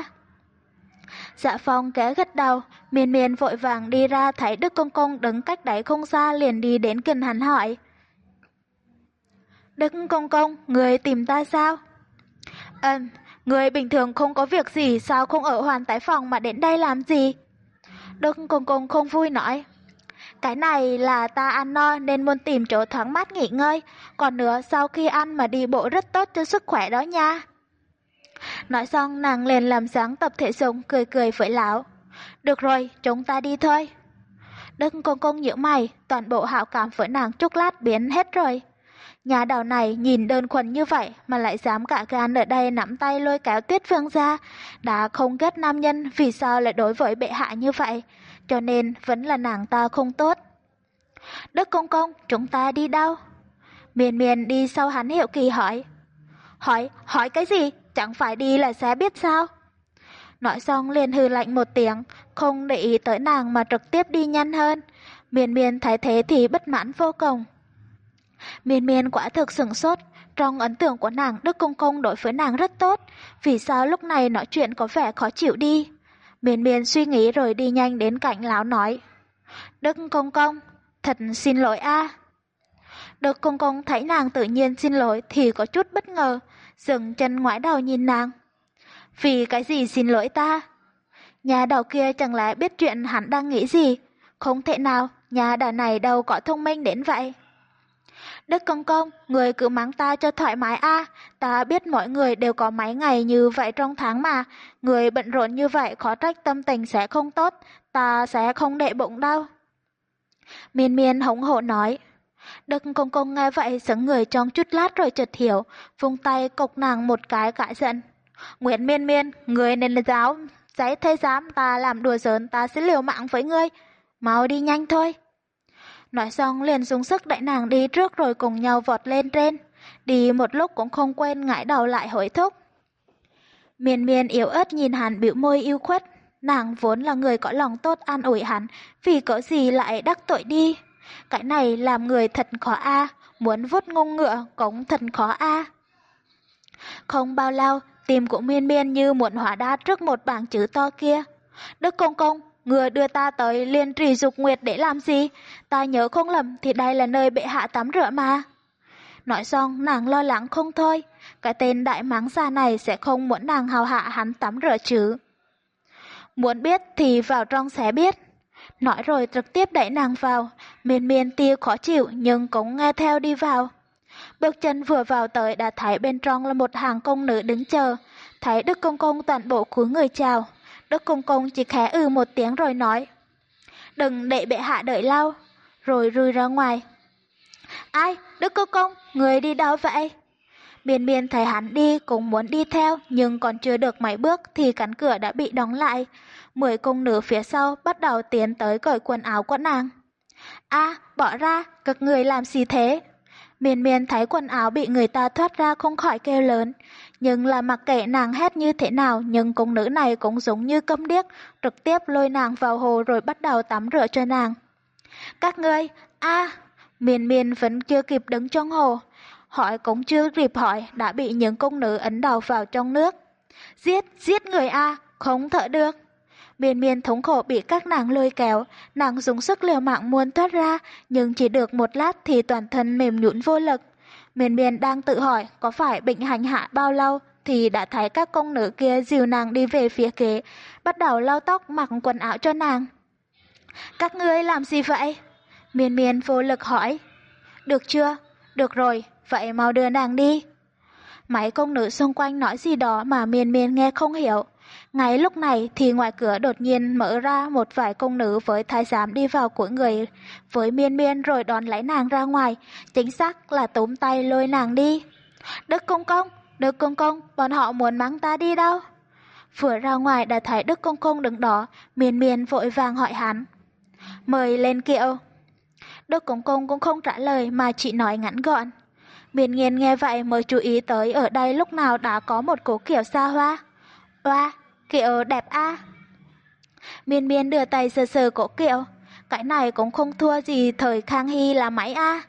S1: Dạ Phong kéo gật đầu, Miên Miên vội vàng đi ra thấy Đức Công Công đứng cách đấy không xa liền đi đến gần hắn hỏi. Đức Công Công, người tìm ta sao? Ừm, người bình thường không có việc gì sao không ở Hoàn Tái Phòng mà đến đây làm gì? Đức Công Công không vui nói. Cái này là ta ăn no nên muốn tìm chỗ thoáng mát nghỉ ngơi, còn nữa sau khi ăn mà đi bộ rất tốt cho sức khỏe đó nha. Nói xong nàng liền làm dáng tập thể dục cười cười với lão. Được rồi, chúng ta đi thôi. Đức Công Công nhíu mày, toàn bộ hảo cảm với nàng chốc lát biến hết rồi. Nhà đầu này nhìn đơn thuần như vậy mà lại dám cả gan ở đây nắm tay lôi kéo Tuyết Vương ra. Đã không ghét nam nhân vì sao lại đối với bệ hạ như vậy, cho nên vẫn là nàng ta không tốt. Đức Công Công, chúng ta đi đâu? Miên Miên đi sau hắn Hiệu Kỳ hỏi. Hỏi, hỏi cái gì? Chẳng phải đi là sẽ biết sao? Nói xong liền hừ lạnh một tiếng, không để ý tới nàng mà trực tiếp đi nhanh hơn. Miên Miên thấy thế thì bất mãn vô cùng. Miên Miên quả thực sửng sốt, trong ấn tượng của nàng Đức Công Công đối với nàng rất tốt, vì sao lúc này nói chuyện có vẻ khó chịu đi. Miên Miên suy nghĩ rồi đi nhanh đến cạnh lão nói. Đức Công Công, thật xin lỗi a. Đức Công Công thấy nàng tự nhiên xin lỗi thì có chút bất ngờ, dừng chân ngoái đầu nhìn nàng. Vì cái gì xin lỗi ta? Nhà đầu kia chẳng lẽ biết chuyện hắn đang nghĩ gì? Không thể nào, nhà đầu này đâu có thông minh đến vậy. Đức Công Công, người cứ mắng ta cho thoải mái a. Ta biết mọi người đều có mấy ngày như vậy trong tháng mà. Người bận rộn như vậy khó trách tâm tình sẽ không tốt. Ta sẽ không để bụng đâu. Miên Miên hống hổ nói. Đức Công Công nghe vậy sững người trong chút lát rồi chợt hiểu, vung tay cộc nàng một cái cãi giận. Nguyễn Miên Miên, người nên là giáo, giấy thế dám ta làm đùa giỡn ta sẽ liều mạng với ngươi. Mau đi nhanh thôi. Nói xong liền dùng sức đẩy nàng đi trước rồi cùng nhau vọt lên trên. Đi một lúc cũng không quên ngãi đầu lại hối thúc. Miên Miên yếu ớt nhìn hắn bĩu môi yêu khuất. Nàng vốn là người có lòng tốt an ủi hắn, vì cớ gì lại đắc tội đi. Cái này làm người thật khó a, muốn vuốt ngông ngựa cũng thật khó a. Không bao lâu, tim của Miên Miên như muốn hóa đá trước một bảng chữ to kia. Đức công công, người đưa ta tới Liên Trì Dục Nguyệt để làm gì? Ta nhớ không lầm thì đây là nơi bệ hạ tắm rửa mà. Nói xong nàng lo lắng không thôi, cái tên đại mắng già này sẽ không muốn nàng hầu hạ hắn tắm rửa chứ. Muốn biết thì vào trong sẽ biết. Nói rồi trực tiếp đẩy nàng vào, Miên Miên tia khó chịu nhưng cũng nghe theo đi vào. Bước chân vừa vào tới đã thấy bên trong là một hàng công nữ đứng chờ, thấy Đức công công toàn bộ cúi người chào. Đức công công chỉ khẽ ừ một tiếng rồi nói, đừng để bệ hạ đợi lâu, rồi rui ra ngoài. Ai, Đức công công, người đi đâu vậy? Miên Miên thấy hắn đi cũng muốn đi theo, nhưng còn chưa được mấy bước thì cánh cửa đã bị đóng lại. Mười công nữ phía sau bắt đầu tiến tới cởi quần áo của nàng. A, bỏ ra, các người làm gì thế? Miên Miên thấy quần áo bị người ta thoát ra không khỏi kêu lớn. Nhưng là mặc kệ nàng hét như thế nào, nhưng công nữ này cũng giống như câm điếc, trực tiếp lôi nàng vào hồ rồi bắt đầu tắm rửa cho nàng. Các ngươi, a, Miên Miên vẫn chưa kịp đứng trong hồ. Hỏi cũng chưa kịp hỏi đã bị những công nữ ấn đầu vào trong nước. Giết, giết người a, không thở được. Miên Miên thống khổ bị các nàng lôi kéo, nàng dùng sức liều mạng muốn thoát ra, nhưng chỉ được một lát thì toàn thân mềm nhũn vô lực. Miên Miên đang tự hỏi có phải bệnh hành hạ bao lâu thì đã thấy các công nữ kia dìu nàng đi về phía kế, bắt đầu lau tóc mặc quần áo cho nàng. Các ngươi làm gì vậy? Miên Miên vô lực hỏi. Được chưa? Được rồi, vậy mau đưa nàng đi. Mấy công nữ xung quanh nói gì đó mà Miên Miên nghe không hiểu. Ngay lúc này thì ngoài cửa đột nhiên mở ra, một vài công nữ với thái giám đi vào của người với Miên Miên rồi đón lấy nàng ra ngoài, chính xác là túm tay lôi nàng đi. Đức công công, Đức công công, bọn họ muốn mang ta đi đâu? Vừa ra ngoài đã thấy Đức công công đứng đó, Miên Miên vội vàng hỏi hắn. Mời lên kiệu. Đức công công cũng không trả lời mà chỉ nói ngắn gọn. Miên Miên nghe vậy mới chú ý tới ở đây lúc nào đã có một cố kiệu xa hoa. Oa, kiệu đẹp a. Miên Miên đưa tay sờ sờ cổ kiệu, cái này cũng không thua gì thời Khang Hy là mấy a.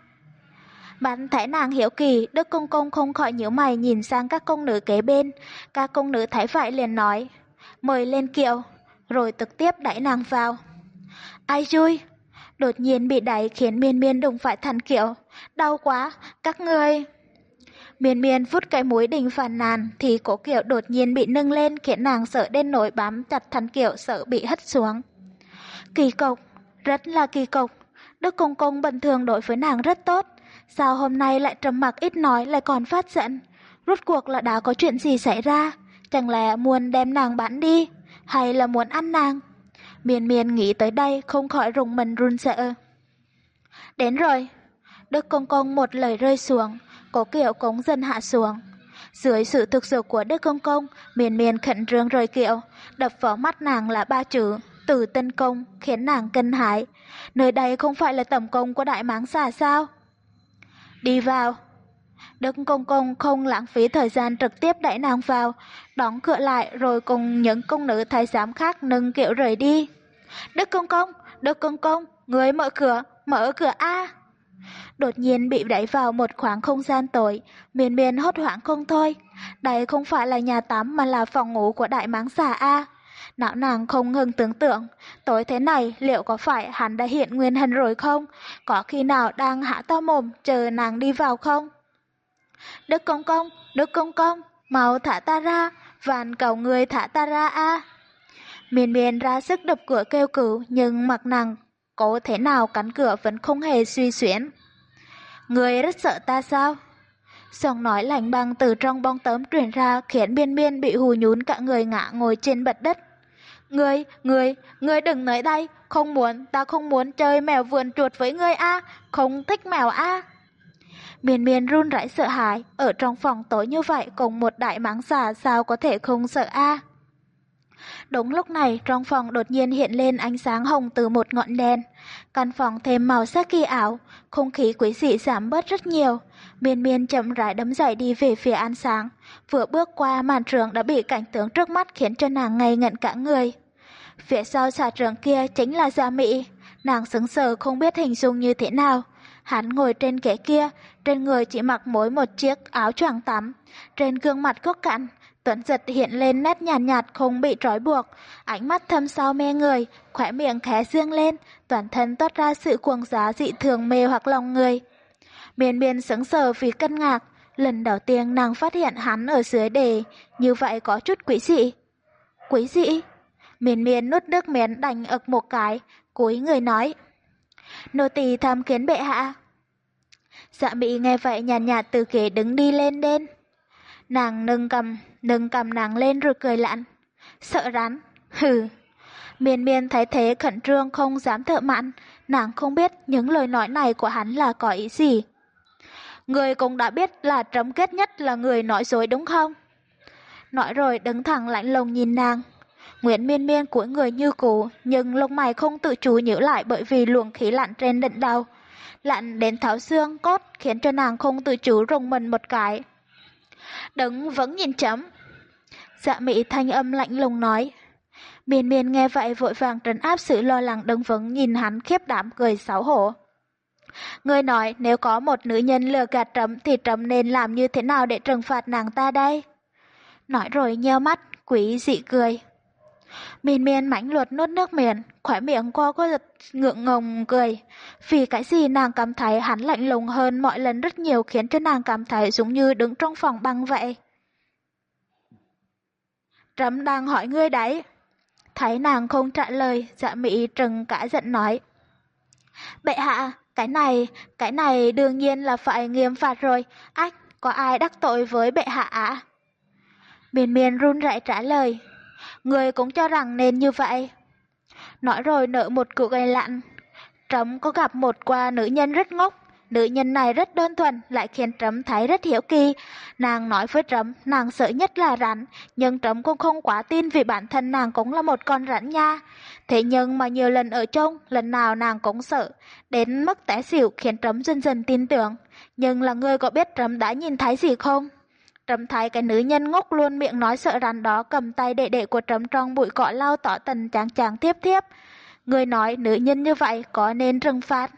S1: Bạn thấy nàng hiểu kỳ, Đức công công không khỏi nhíu mày nhìn sang các công nữ kế bên. Các công nữ thấy vậy liền nói, mời lên kiệu, rồi trực tiếp đẩy nàng vào. Ai vui, đột nhiên bị đẩy khiến Miên Miên đụng phải thành kiệu. Đau quá, các ngươi. Miên Miên vút cái mũi định phàn nàn thì cổ kiệu đột nhiên bị nâng lên khiến nàng sợ đến nỗi bám chặt thành kiệu, sợ bị hất xuống. Kỳ cục, rất là kỳ cục. Đức công công bình thường đối với nàng rất tốt, sao hôm nay lại trầm mặc ít nói lại còn phát giận? Rốt cuộc là đã có chuyện gì xảy ra? Chẳng lẽ muốn đem nàng bán đi, hay là muốn ăn nàng? Miên Miên nghĩ tới đây không khỏi rùng mình run sợ. Đến rồi. Đức công công một lời rơi xuống, cổ kiệu cũng dần hạ xuống. Dưới sự thực dục của Đức công công, Miên Miên khẩn trương rời kiệu, đập vào mắt nàng là ba chữ Tử Tân Công, khiến nàng kinh hãi. Nơi đây không phải là tẩm công của Đại Mãng Xà sao? Đi vào. Đức công công không lãng phí thời gian trực tiếp đẩy nàng vào, đóng cửa lại rồi cùng những công nữ thái giám khác nâng kiệu rời đi. Đức công công, Đức công công, người mở cửa, mở cửa a. Đột nhiên bị đẩy vào một khoảng không gian tối, Miên Miên hốt hoảng không thôi. Đây không phải là nhà tắm mà là phòng ngủ của Đại Mãng Xà a. Não nàng không ngừng tưởng tượng, tối thế này liệu có phải hắn đã hiện nguyên hình rồi không? Có khi nào đang há to mồm chờ nàng đi vào không? Đức công công, Đức công công, mau thả ta ra, van cầu người thả ta ra a. Miên Miên ra sức đập cửa kêu cứu, nhưng mặc nàng cố thế nào cánh cửa vẫn không hề suy xuyến. Người rất sợ ta sao? Giọng nói lạnh băng từ trong bóng tấm truyền ra khiến Miên Miên bị hù nhún cả người ngã ngồi trên bật đất. Ngươi, ngươi, ngươi đừng nói đây, không muốn, ta không muốn chơi mèo vườn chuột với ngươi a, không thích mèo a. Miên Miên run rẩy sợ hãi, ở trong phòng tối như vậy cùng một đại mãng xà sao có thể không sợ a. Đúng lúc này, trong phòng đột nhiên hiện lên ánh sáng hồng từ một ngọn đèn. Căn phòng thêm màu sắc kỳ ảo, không khí quỷ dị giảm bớt rất nhiều. Miên Miên chậm rãi đấm dậy đi về phía ánh sáng. Vừa bước qua màn trường đã bị cảnh tượng trước mắt khiến cho nàng ngây ngẩn cả người. Phía sau xà trường kia chính là Dạ Mị. Nàng sững sờ không biết hình dung như thế nào. Hắn ngồi trên ghế kia, trên người chỉ mặc mỗi một chiếc áo choàng tắm. Trên gương mặt gốc cạn, Tuấn Giật hiện lên nét nhàn nhạt, nhạt không bị trói buộc, ánh mắt thâm sâu mê người, khóe miệng khẽ dương lên, toàn thân toát ra sự cuồng giá dị thường mê hoặc lòng người. Miên Miên sững sờ vì kinh ngạc, lần đầu tiên nàng phát hiện hắn ở dưới đề, như vậy có chút quỷ dị. Quỷ dị? Miên Miên nuốt nước miếng đành ực một cái, cúi người nói: "Nô tỳ tham kiến bệ hạ." Dạ Mị nghe vậy nhàn nhạt, nhạt từ ghế đứng đi lên đên. Nàng nâng cầm, nâng cầm nàng lên rồi cười lạnh. Sợ rắn? Hừ. Miên Miên thấy thế khẩn trương không dám thở mạnh, nàng không biết những lời nói này của hắn là có ý gì. Người cũng đã biết là trẫm ghét nhất là người nói dối đúng không? Nói rồi đứng thẳng lạnh lùng nhìn nàng. Nguyễn Miên Miên cúi người như cũ, nhưng lông mày không tự chủ nhíu lại bởi vì luồng khí lạnh trên đỉnh đầu. Lạnh đến tháo xương cốt khiến cho nàng không tự chủ rùng mình một cái. Đứng vẫn nhìn chấm. Dạ Mị thanh âm lạnh lùng nói. Miên Miên nghe vậy vội vàng trấn áp sự lo lắng đứng vững nhìn hắn khiếp đảm cười xấu hổ. Ngươi nói nếu có một nữ nhân lừa gạt trẫm thì trẫm nên làm như thế nào để trừng phạt nàng ta đây? Nói rồi nheo mắt, quý dị cười. Miên Miên mãnh luật nuốt nước miệng, khóe miệng cô có giật ngượng ngùng cười. Vì cái gì nàng cảm thấy hắn lạnh lùng hơn mọi lần rất nhiều khiến cho nàng cảm thấy giống như đứng trong phòng băng vậy. Trẫm đang hỏi ngươi đấy. Thấy nàng không trả lời, Dạ Mị trừng cả giận nói. Bệ hạ, cái này, cái này đương nhiên là phải nghiêm phạt rồi. Ách, có ai đắc tội với bệ hạ ạ? À? Miên Miên run rẩy trả lời. Người cũng cho rằng nên như vậy. Nói rồi nở một cú cười lạnh. Trẫm có gặp một qua nữ nhân rất ngốc. Nữ nhân này rất đơn thuần, lại khiến trẫm thấy rất hiểu kỳ. Nàng nói với trẫm, nàng sợ nhất là rắn, nhưng trẫm cũng không quá tin vì bản thân nàng cũng là một con rắn nha. Thế nhưng mà nhiều lần ở chung, lần nào nàng cũng sợ, đến mức té xỉu khiến trẫm dần dần tin tưởng. Nhưng là ngươi có biết trẫm đã nhìn thấy gì không? Trẫm thấy cái nữ nhân ngốc luôn miệng nói sợ rắn đó cầm tay đệ đệ của trẫm trong bụi cỏ lau tỏ tần chàng chàng tiếp tiếp. Ngươi nói nữ nhân như vậy có nên trừng phạt?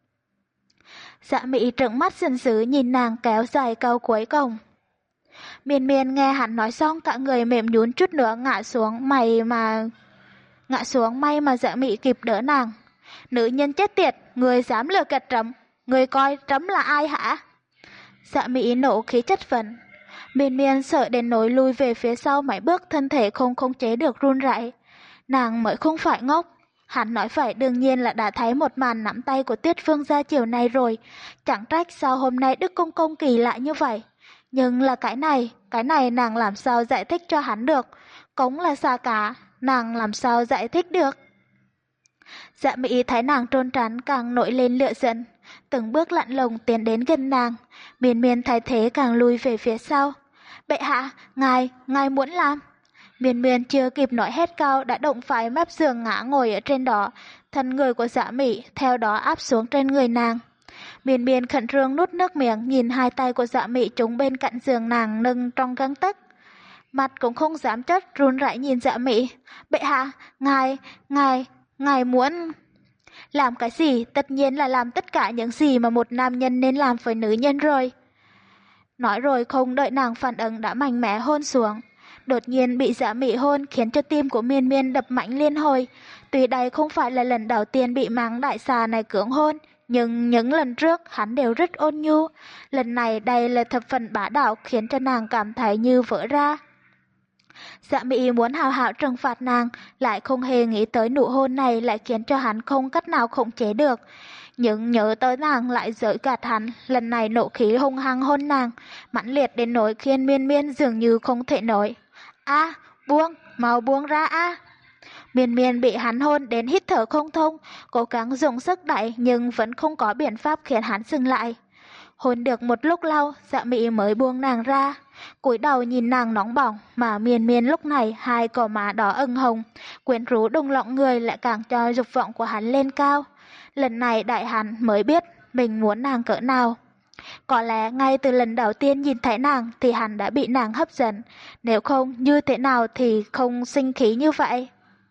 S1: Dạ Mị trợn mắt giận dữ nhìn nàng kéo dài câu cuối cùng. Miên Miên nghe hắn nói xong cả người mềm nhún chút nữa ngã xuống mày mà... Ngã xuống may mà Dạ Mị kịp đỡ nàng. Nữ nhân chết tiệt, người dám lừa gạt trẫm, người coi trẫm là ai hả? Dạ Mị nổ khí chất vấn. Miên Miên sợ đến nỗi lui về phía sau mấy bước, thân thể không khống chế được run rẩy. Nàng mới không phải ngốc. Hắn nói phải đương nhiên là đã thấy một màn nắm tay của Tuyết Phương gia chiều nay rồi. Chẳng trách sao hôm nay Đức Công Công kỳ lạ như vậy. Nhưng là cái này, cái này nàng làm sao giải thích cho hắn được. Cống là xa cả, nàng làm sao giải thích được. Dạ Mị thấy nàng trôn tránh càng nổi lên lửa giận. Từng bước lặn lùng tiến đến gần nàng. Miên Miên thấy thế càng lùi về phía sau. Bệ hạ, ngài, ngài muốn làm... Miên Miên chưa kịp nói hết câu đã động phải mép giường ngã ngồi ở trên đó, thân người của Dạ Mị theo đó áp xuống trên người nàng. Miên Miên khẩn trương nuốt nước miếng nhìn hai tay của Dạ Mị trúng bên cạnh giường nàng nâng trong găng tấc. Mặt cũng không dám chất run rẩy nhìn Dạ Mị. Bệ hạ, ngài, ngài, ngài muốn... Làm cái gì? Tất nhiên là làm tất cả những gì mà một nam nhân nên làm với nữ nhân rồi. Nói rồi không đợi nàng phản ứng đã mạnh mẽ hôn xuống. Đột nhiên bị Dạ Mị hôn khiến cho tim của Miên Miên đập mạnh liên hồi. Tuy đây không phải là lần đầu tiên bị máng đại xà này cưỡng hôn, nhưng những lần trước hắn đều rất ôn nhu. Lần này đây là thập phần bá đạo khiến cho nàng cảm thấy như vỡ ra. Dạ Mị muốn hào hảo trừng phạt nàng, lại không hề nghĩ tới nụ hôn này lại khiến cho hắn không cách nào khống chế được. Nhưng nhớ tới nàng lại giỡn gạt hắn, lần này nộ khí hung hăng hôn nàng, mãnh liệt đến nỗi khiến Miên Miên dường như không thể nổi. A, buông, mau buông ra a. À. Miên Miên bị hắn hôn đến hít thở không thông, cố gắng dùng sức đẩy nhưng vẫn không có biện pháp khiến hắn dừng lại. Hôn được một lúc lâu, Dạ Mị mới buông nàng ra. Cúi đầu nhìn nàng nóng bỏng mà Miên Miên lúc này hai gò má đỏ ửng hồng, quyến rũ đung lọng người lại càng cho dục vọng của hắn lên cao. Lần này đại hắn mới biết mình muốn nàng cỡ nào. Có lẽ ngay từ lần đầu tiên nhìn thấy nàng thì hắn đã bị nàng hấp dẫn, nếu không như thế nào thì không sinh khí như vậy.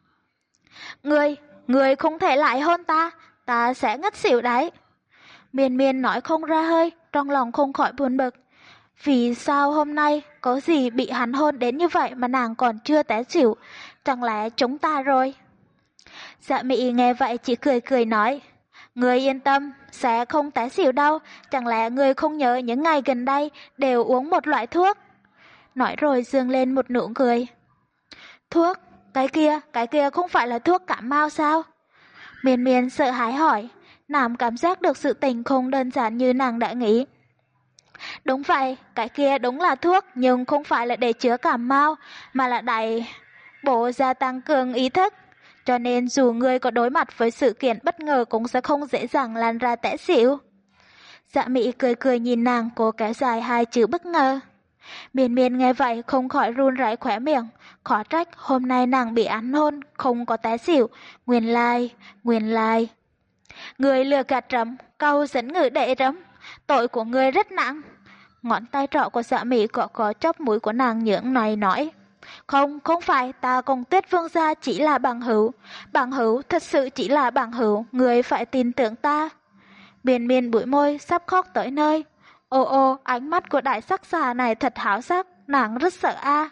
S1: Ngươi, ngươi không thể lại hôn ta, ta sẽ ngất xỉu đấy. Miên Miên nói không ra hơi, trong lòng không khỏi buồn bực. Vì sao hôm nay có gì bị hắn hôn đến như vậy mà nàng còn chưa té xỉu, chẳng lẽ chúng ta rồi? Dạ Mị nghe vậy chỉ cười cười nói, ngươi yên tâm, sẽ không té xỉu đâu, chẳng lẽ ngươi không nhớ những ngày gần đây đều uống một loại thuốc? Nói rồi dương lên một nụ cười. Thuốc? Cái kia, cái kia không phải là thuốc cảm mao sao? Miên Miên sợ hãi hỏi, nàng cảm giác được sự tình không đơn giản như nàng đã nghĩ. Đúng vậy, cái kia đúng là thuốc nhưng không phải là để chữa cảm mao, mà là đại bổ gia tăng cường ý thức. Cho nên dù ngươi có đối mặt với sự kiện bất ngờ cũng sẽ không dễ dàng lan ra té xỉu. Dạ Mị cười cười nhìn nàng, cố kéo dài hai chữ bất ngờ. Miên Miên nghe vậy không khỏi run rẩy khóe miệng, khó trách hôm nay nàng bị án hôn, không có té xỉu, nguyên lai, nguyên lai. Người lừa gạt trẫm, câu dẫn ngữ đệ trẫm, tội của ngươi rất nặng. Ngón tay trỏ của Dạ Mị có có chóp mũi của nàng nhưỡng này nói. Không, không phải, ta cùng Tuyết Vương gia chỉ là bằng hữu, bằng hữu thật sự chỉ là bằng hữu, người phải tin tưởng ta. Miên Miên bụi môi sắp khóc tới nơi. Ô ô, ánh mắt của đại sắc xà này thật háo sắc, nàng rất sợ a.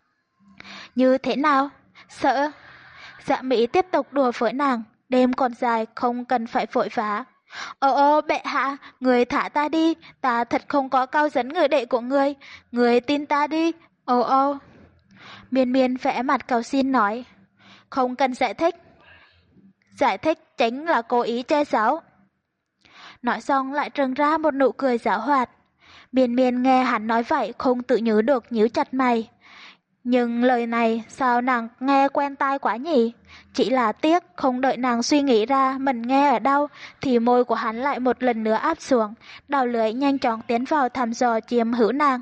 S1: Như thế nào? Sợ? Dạ Mỹ tiếp tục đùa với nàng, đêm còn dài không cần phải vội vã. Ô ô bệ hạ, người thả ta đi, ta thật không có câu dẫn người đệ của người, người tin ta đi, ô ô. Miên Miên vẽ mặt cầu xin nói, không cần giải thích. Giải thích chính là cố ý che giấu. Nói xong lại trừng ra một nụ cười giảo hoạt. Miên Miên nghe hắn nói vậy không tự nhớ được nhíu chặt mày. Nhưng lời này sao nàng nghe quen tai quá nhỉ? Chỉ là tiếc không đợi nàng suy nghĩ ra mình nghe ở đâu thì môi của hắn lại một lần nữa áp xuống, đầu lưỡi nhanh chóng tiến vào thăm dò chiếm hữu nàng.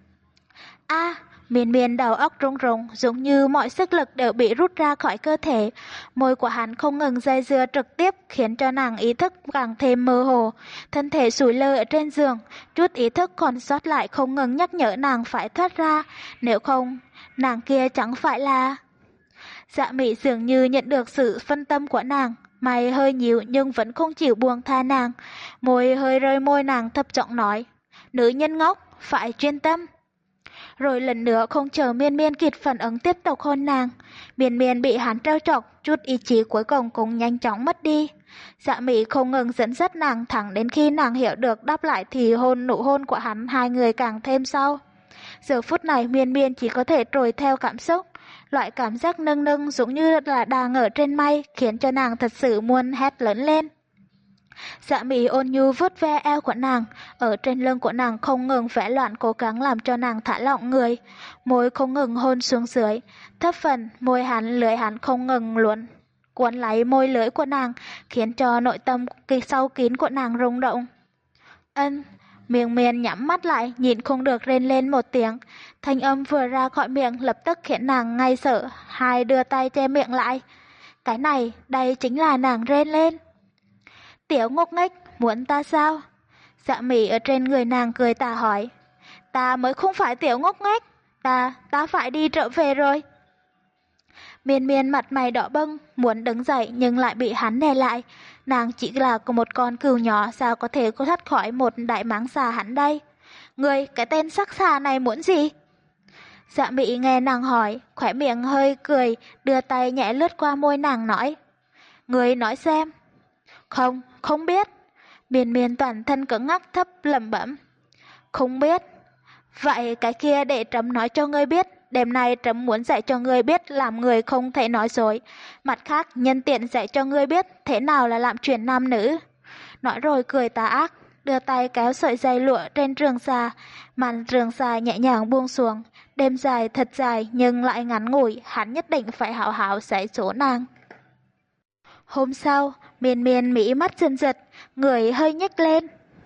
S1: A, Miên Miên đầu óc rung rung, giống như mọi sức lực đều bị rút ra khỏi cơ thể. Môi của hắn không ngừng dây dưa trực tiếp khiến cho nàng ý thức càng thêm mơ hồ. Thân thể sủi lơ ở trên giường, chút ý thức còn sót lại không ngừng nhắc nhở nàng phải thoát ra, nếu không, nàng kia chẳng phải là... Dạ Mị dường như nhận được sự phân tâm của nàng, mày hơi nhíu nhưng vẫn không chịu buông tha nàng. Môi hơi rơi môi nàng thấp giọng nói, nữ nhân ngốc, phải chuyên tâm. Rồi lần nữa không chờ Miên Miên kịp phản ứng tiếp tục hôn nàng. Miên Miên bị hắn trêu chọc, chút ý chí cuối cùng cũng nhanh chóng mất đi. Dạ Mị không ngừng dẫn dắt nàng thẳng đến khi nàng hiểu được đáp lại thì hôn nụ hôn của hắn hai người càng thêm sâu. Giờ phút này Miên Miên chỉ có thể trôi theo cảm xúc. Loại cảm giác nâng nâng giống như là đang ở trên mây khiến cho nàng thật sự muốn hét lớn lên. Dạ Mị ôn nhu vuốt ve eo của nàng, ở trên lưng của nàng không ngừng vẽ loạn cố gắng làm cho nàng thả lỏng người, môi không ngừng hôn xuống dưới, thấp phần môi hắn lưỡi hắn không ngừng luồn cuốn lấy môi lưỡi của nàng, khiến cho nội tâm kỳ sâu kín của nàng rung động. Ân, Miên Miên nhắm mắt lại, nhịn không được rên lên một tiếng, thanh âm vừa ra khỏi miệng lập tức khiến nàng ngay sợ, hai đưa tay che miệng lại. Cái này, đây chính là nàng rên lên. Tiểu ngốc nghếch, muốn ta sao? Dạ Mị ở trên người nàng cười tà hỏi. Ta mới không phải tiểu ngốc nghếch, ta, ta phải đi trở về rồi. Miên Miên mặt mày đỏ bừng, muốn đứng dậy nhưng lại bị hắn đè lại. Nàng chỉ là một con cừu nhỏ sao có thể có thoát khỏi một đại mãng xà hắn đây. Người, cái tên sắc xà này muốn gì? Dạ Mị nghe nàng hỏi, khỏe miệng hơi cười, đưa tay nhẹ lướt qua môi nàng nói. Người nói xem. Không, không biết. Miên Miên toàn thân cứng ngắc thấp lẩm bẩm. Không biết. Vậy cái kia để trẫm nói cho ngươi biết. Đêm nay trẫm muốn dạy cho ngươi biết làm người không thể nói dối. Mặt khác nhân tiện dạy cho ngươi biết thế nào là làm chuyện nam nữ. Nói rồi cười tà ác, đưa tay kéo sợi dây lụa trên trường xà. Màn trường xà nhẹ nhàng buông xuống. Đêm dài thật dài nhưng lại ngắn ngủi, hắn nhất định phải hảo hảo dạy dỗ nàng. Hôm sau, Miên Miên mí mắt dần giật, người hơi nhếch lên.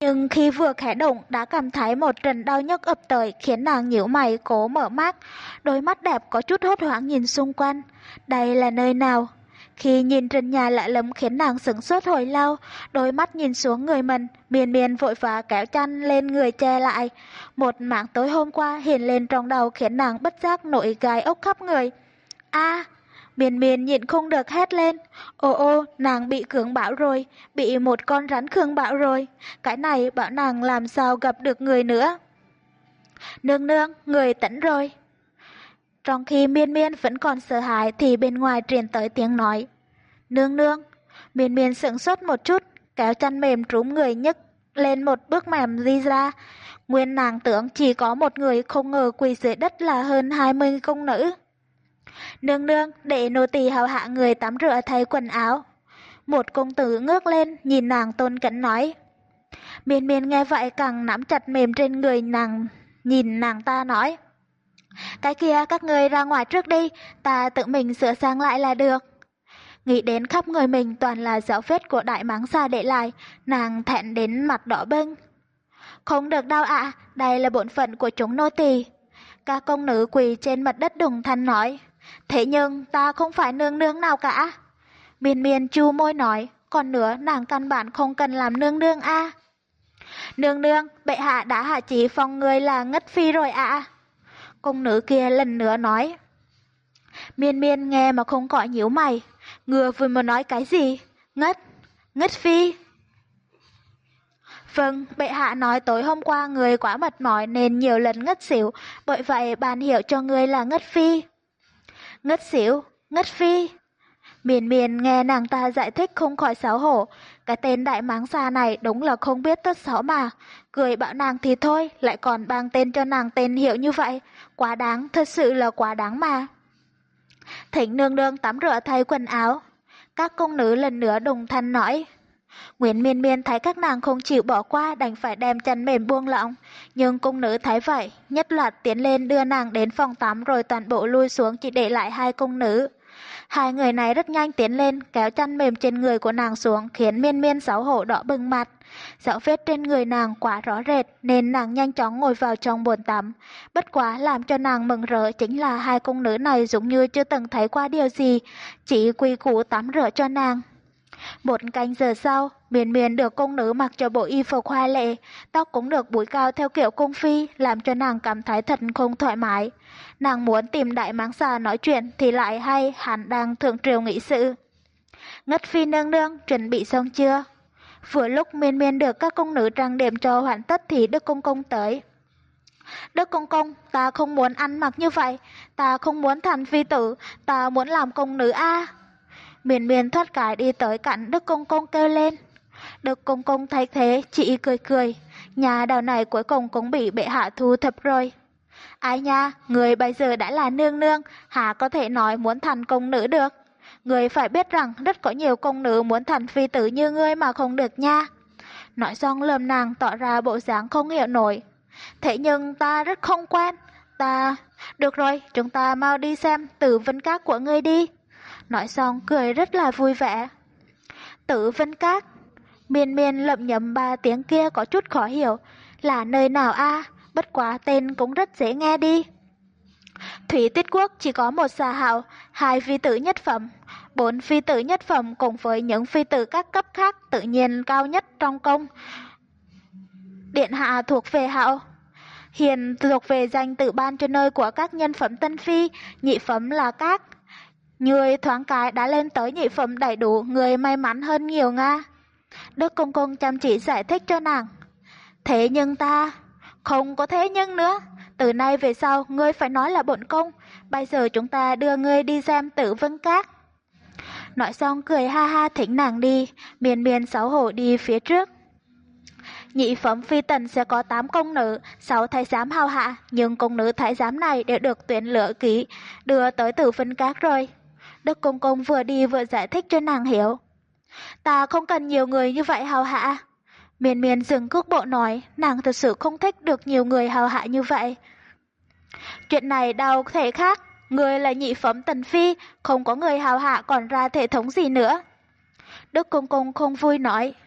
S1: Nhưng khi vừa khẽ động đã cảm thấy một trận đau nhức ập tới khiến nàng nhíu mày cố mở mắt, đôi mắt đẹp có chút hốt hoảng nhìn xung quanh. Đây là nơi nào? Khi nhìn trần nhà lạ lẫm khiến nàng sửng sốt hồi lâu, đôi mắt nhìn xuống người mình, miên miên vội vã kéo chăn lên người che lại. Một mảng tối hôm qua hiện lên trong đầu khiến nàng bất giác nổi gai ốc khắp người. A! Miên miên nhịn không được hét lên. Ô ô, nàng bị cưỡng bạo rồi, bị một con rắn cưỡng bạo rồi. Cái này bảo nàng làm sao gặp được người nữa. Nương nương, người tỉnh rồi. Trong khi miên miên vẫn còn sợ hãi thì bên ngoài truyền tới tiếng nói. Nương nương, miên miên sững sốt một chút, kéo chăn mềm trúm người nhấc lên một bước mềm đi ra. Nguyên nàng tưởng chỉ có một người, không ngờ quỳ dưới đất là hơn hai mươi công nữ. Nương nương, để nô tỳ hầu hạ người tắm rửa thay quần áo. Một công tử ngước lên nhìn nàng tôn kính nói. Miên miên nghe vậy càng nắm chặt mềm trên người nàng, nhìn nàng ta nói. Cái kia các người ra ngoài trước đi, ta tự mình sửa sang lại là được. Nghĩ đến khắp người mình toàn là dấu vết của đại mãng xà để lại, nàng thẹn đến mặt đỏ bừng. Không được đâu ạ, đây là bổn phận của chúng nô tỳ. Các công nữ quỳ trên mặt đất đùng thanh nói. Thế nhưng ta không phải nương nương nào cả. Miên miên chu môi nói, còn nữa nàng căn bản không cần làm nương nương a. Nương nương, bệ hạ đã hạ chỉ phong người là ngất phi rồi ạ. Công nữ kia lần nữa nói. Miên miên nghe mà không có nhíu mày. Ngừa vừa mới nói cái gì? Ngất, ngất phi. Vâng, bệ hạ nói tối hôm qua người quá mệt mỏi nên nhiều lần ngất xỉu, bởi vậy ban hiệu cho người là ngất phi. Ngất xỉu, ngất phi. Miền miền nghe nàng ta giải thích không khỏi xấu hổ. Cái tên đại mãng xà này đúng là không biết tốt xấu mà. Cười bảo nàng thì thôi, lại còn ban tên cho nàng tên hiệu như vậy. Quá đáng, thật sự là quá đáng mà. Thỉnh nương nương tắm rửa thay quần áo. Các công nữ lần nữa đồng thanh nói. Nguyễn miên miên thấy các nàng không chịu bỏ qua đành phải đem chân mềm buông lỏng. Nhưng cung nữ thấy vậy, nhất loạt tiến lên đưa nàng đến phòng tắm rồi toàn bộ lui xuống chỉ để lại hai cung nữ. Hai người này rất nhanh tiến lên kéo chăn mềm trên người của nàng xuống khiến miên miên xấu hổ đỏ bừng mặt. Dấu vết trên người nàng quá rõ rệt nên nàng nhanh chóng ngồi vào trong bồn tắm. Bất quá làm cho nàng mừng rỡ chính là hai cung nữ này giống như chưa từng thấy qua điều gì, chỉ quy củ tắm rửa cho nàng. Một canh giờ sau, miền miền được cung nữ mặc cho bộ y phục hoa lệ, tóc cũng được búi cao theo kiểu cung phi, làm cho nàng cảm thấy thật không thoải mái. Nàng muốn tìm đại mãng xà nói chuyện thì lại hay hắn đang thượng triều nghị sự. Ngất phi nương nương, chuẩn bị xong chưa? Vừa lúc miên miên được các cung nữ trang điểm cho hoàn tất thì Đức Công Công tới. Đức Công Công, ta không muốn ăn mặc như vậy, ta không muốn thành phi tử, ta muốn làm công nữ a. Miền miền thoát cái đi tới cạnh Đức Công Công kêu lên. Đức Công Công thấy thế chỉ cười cười. Nhà đầu này cuối cùng cũng bị bệ hạ thu thập rồi. Ai nha, người bây giờ đã là nương nương, hả có thể nói muốn thành công nữ được. Người phải biết rằng rất có nhiều công nữ muốn thành phi tử như ngươi mà không được nha. Nói xong lườm nàng tỏ ra bộ dáng không hiểu nổi. Thế nhưng ta rất không quen. Ta... Được rồi, chúng ta mau đi xem Tử Vân Các của ngươi đi. Nói xong cười rất là vui vẻ. Tử Vân Các. Miên miên lẩm nhẩm ba tiếng kia có chút khó hiểu. Là nơi nào a? Bất quá tên cũng rất dễ nghe đi. Thủy Tiết Quốc chỉ có một xà hào, hai phi tử nhất phẩm, bốn phi tử nhất phẩm cùng với những phi tử các cấp khác tự nhiên cao nhất trong công. Điện hạ thuộc về hạo. Hiền thuộc về danh tự ban cho nơi của các nhân phẩm tân phi, nhị phẩm là các. Người thoáng cái đã lên tới nhị phẩm đầy đủ, người may mắn hơn nhiều nga. Đức Công Công chăm chỉ giải thích cho nàng. Thế nhưng ta... Không có thế nhưng nữa. Từ nay về sau, ngươi phải nói là bổn công. Bây giờ chúng ta đưa ngươi đi xem Tử Vân Các. Nói xong cười ha ha thỉnh nàng đi. Miền miền xấu hổ đi phía trước. Nhị phẩm phi tần sẽ có tám công nữ, sáu thái giám hầu hạ. Nhưng công nữ thái giám này đều được tuyển lựa kỹ, đưa tới Tử Vân Các rồi. Đức Công Công vừa đi vừa giải thích cho nàng hiểu. Ta không cần nhiều người như vậy hầu hạ. Miền miền dừng cước bộ nói, nàng thật sự không thích được nhiều người hầu hạ như vậy. Chuyện này đâu có thể khác, người là nhị phẩm tần phi, không có người hầu hạ còn ra thể thống gì nữa. Đức Công Công không vui nói,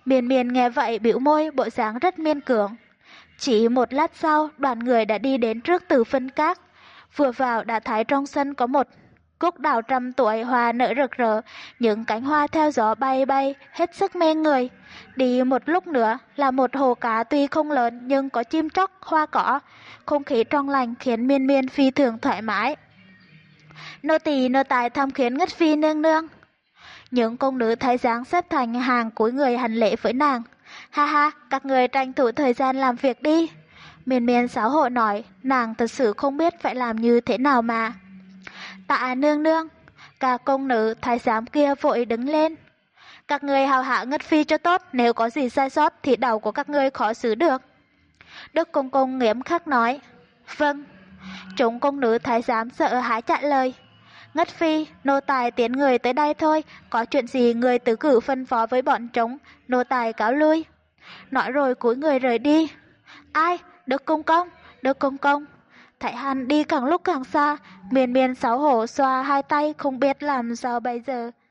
S1: Miên miên nghe vậy bĩu môi, bộ dáng rất miên cưỡng. Chỉ một lát sau, đoàn người đã đi đến trước Tử Phân Các. Vừa vào đã thấy trong sân có một cúc đào trăm tuổi hoa nở rực rỡ, những cánh hoa theo gió bay bay, hết sức mê người. Đi một lúc nữa là một hồ cá tuy không lớn nhưng có chim chóc, hoa cỏ, không khí trong lành khiến miên miên phi thường thoải mái. Nô tỳ nô tài tham kiến Ngất Phi nương nương. Những công nữ thái giám xếp thành hàng cúi người hành lễ với nàng. Ha ha, các người tranh thủ thời gian làm việc đi. Miên miên xáo hổ nói, nàng thật sự không biết phải làm như thế nào mà. Tạ nương nương, cả công nữ thái giám kia vội đứng lên. Các người hào hạ Ngất Phi cho tốt, nếu có gì sai sót thì đầu của các ngươi khó xử được. Đức công công nghiêm khắc nói. Vâng. Chúng công nữ thái giám sợ hãi trả lời. Ngất Phi, nô tài tiến người tới đây thôi, có chuyện gì người tứ cử phân phó với bọn chúng, nô tài cáo lui. Nói rồi cúi người rời đi. Ai? Đức công công, Đức công công. Thấy hắn đi càng lúc càng xa, miên miên xấu hổ xoa hai tay không biết làm sao bây giờ.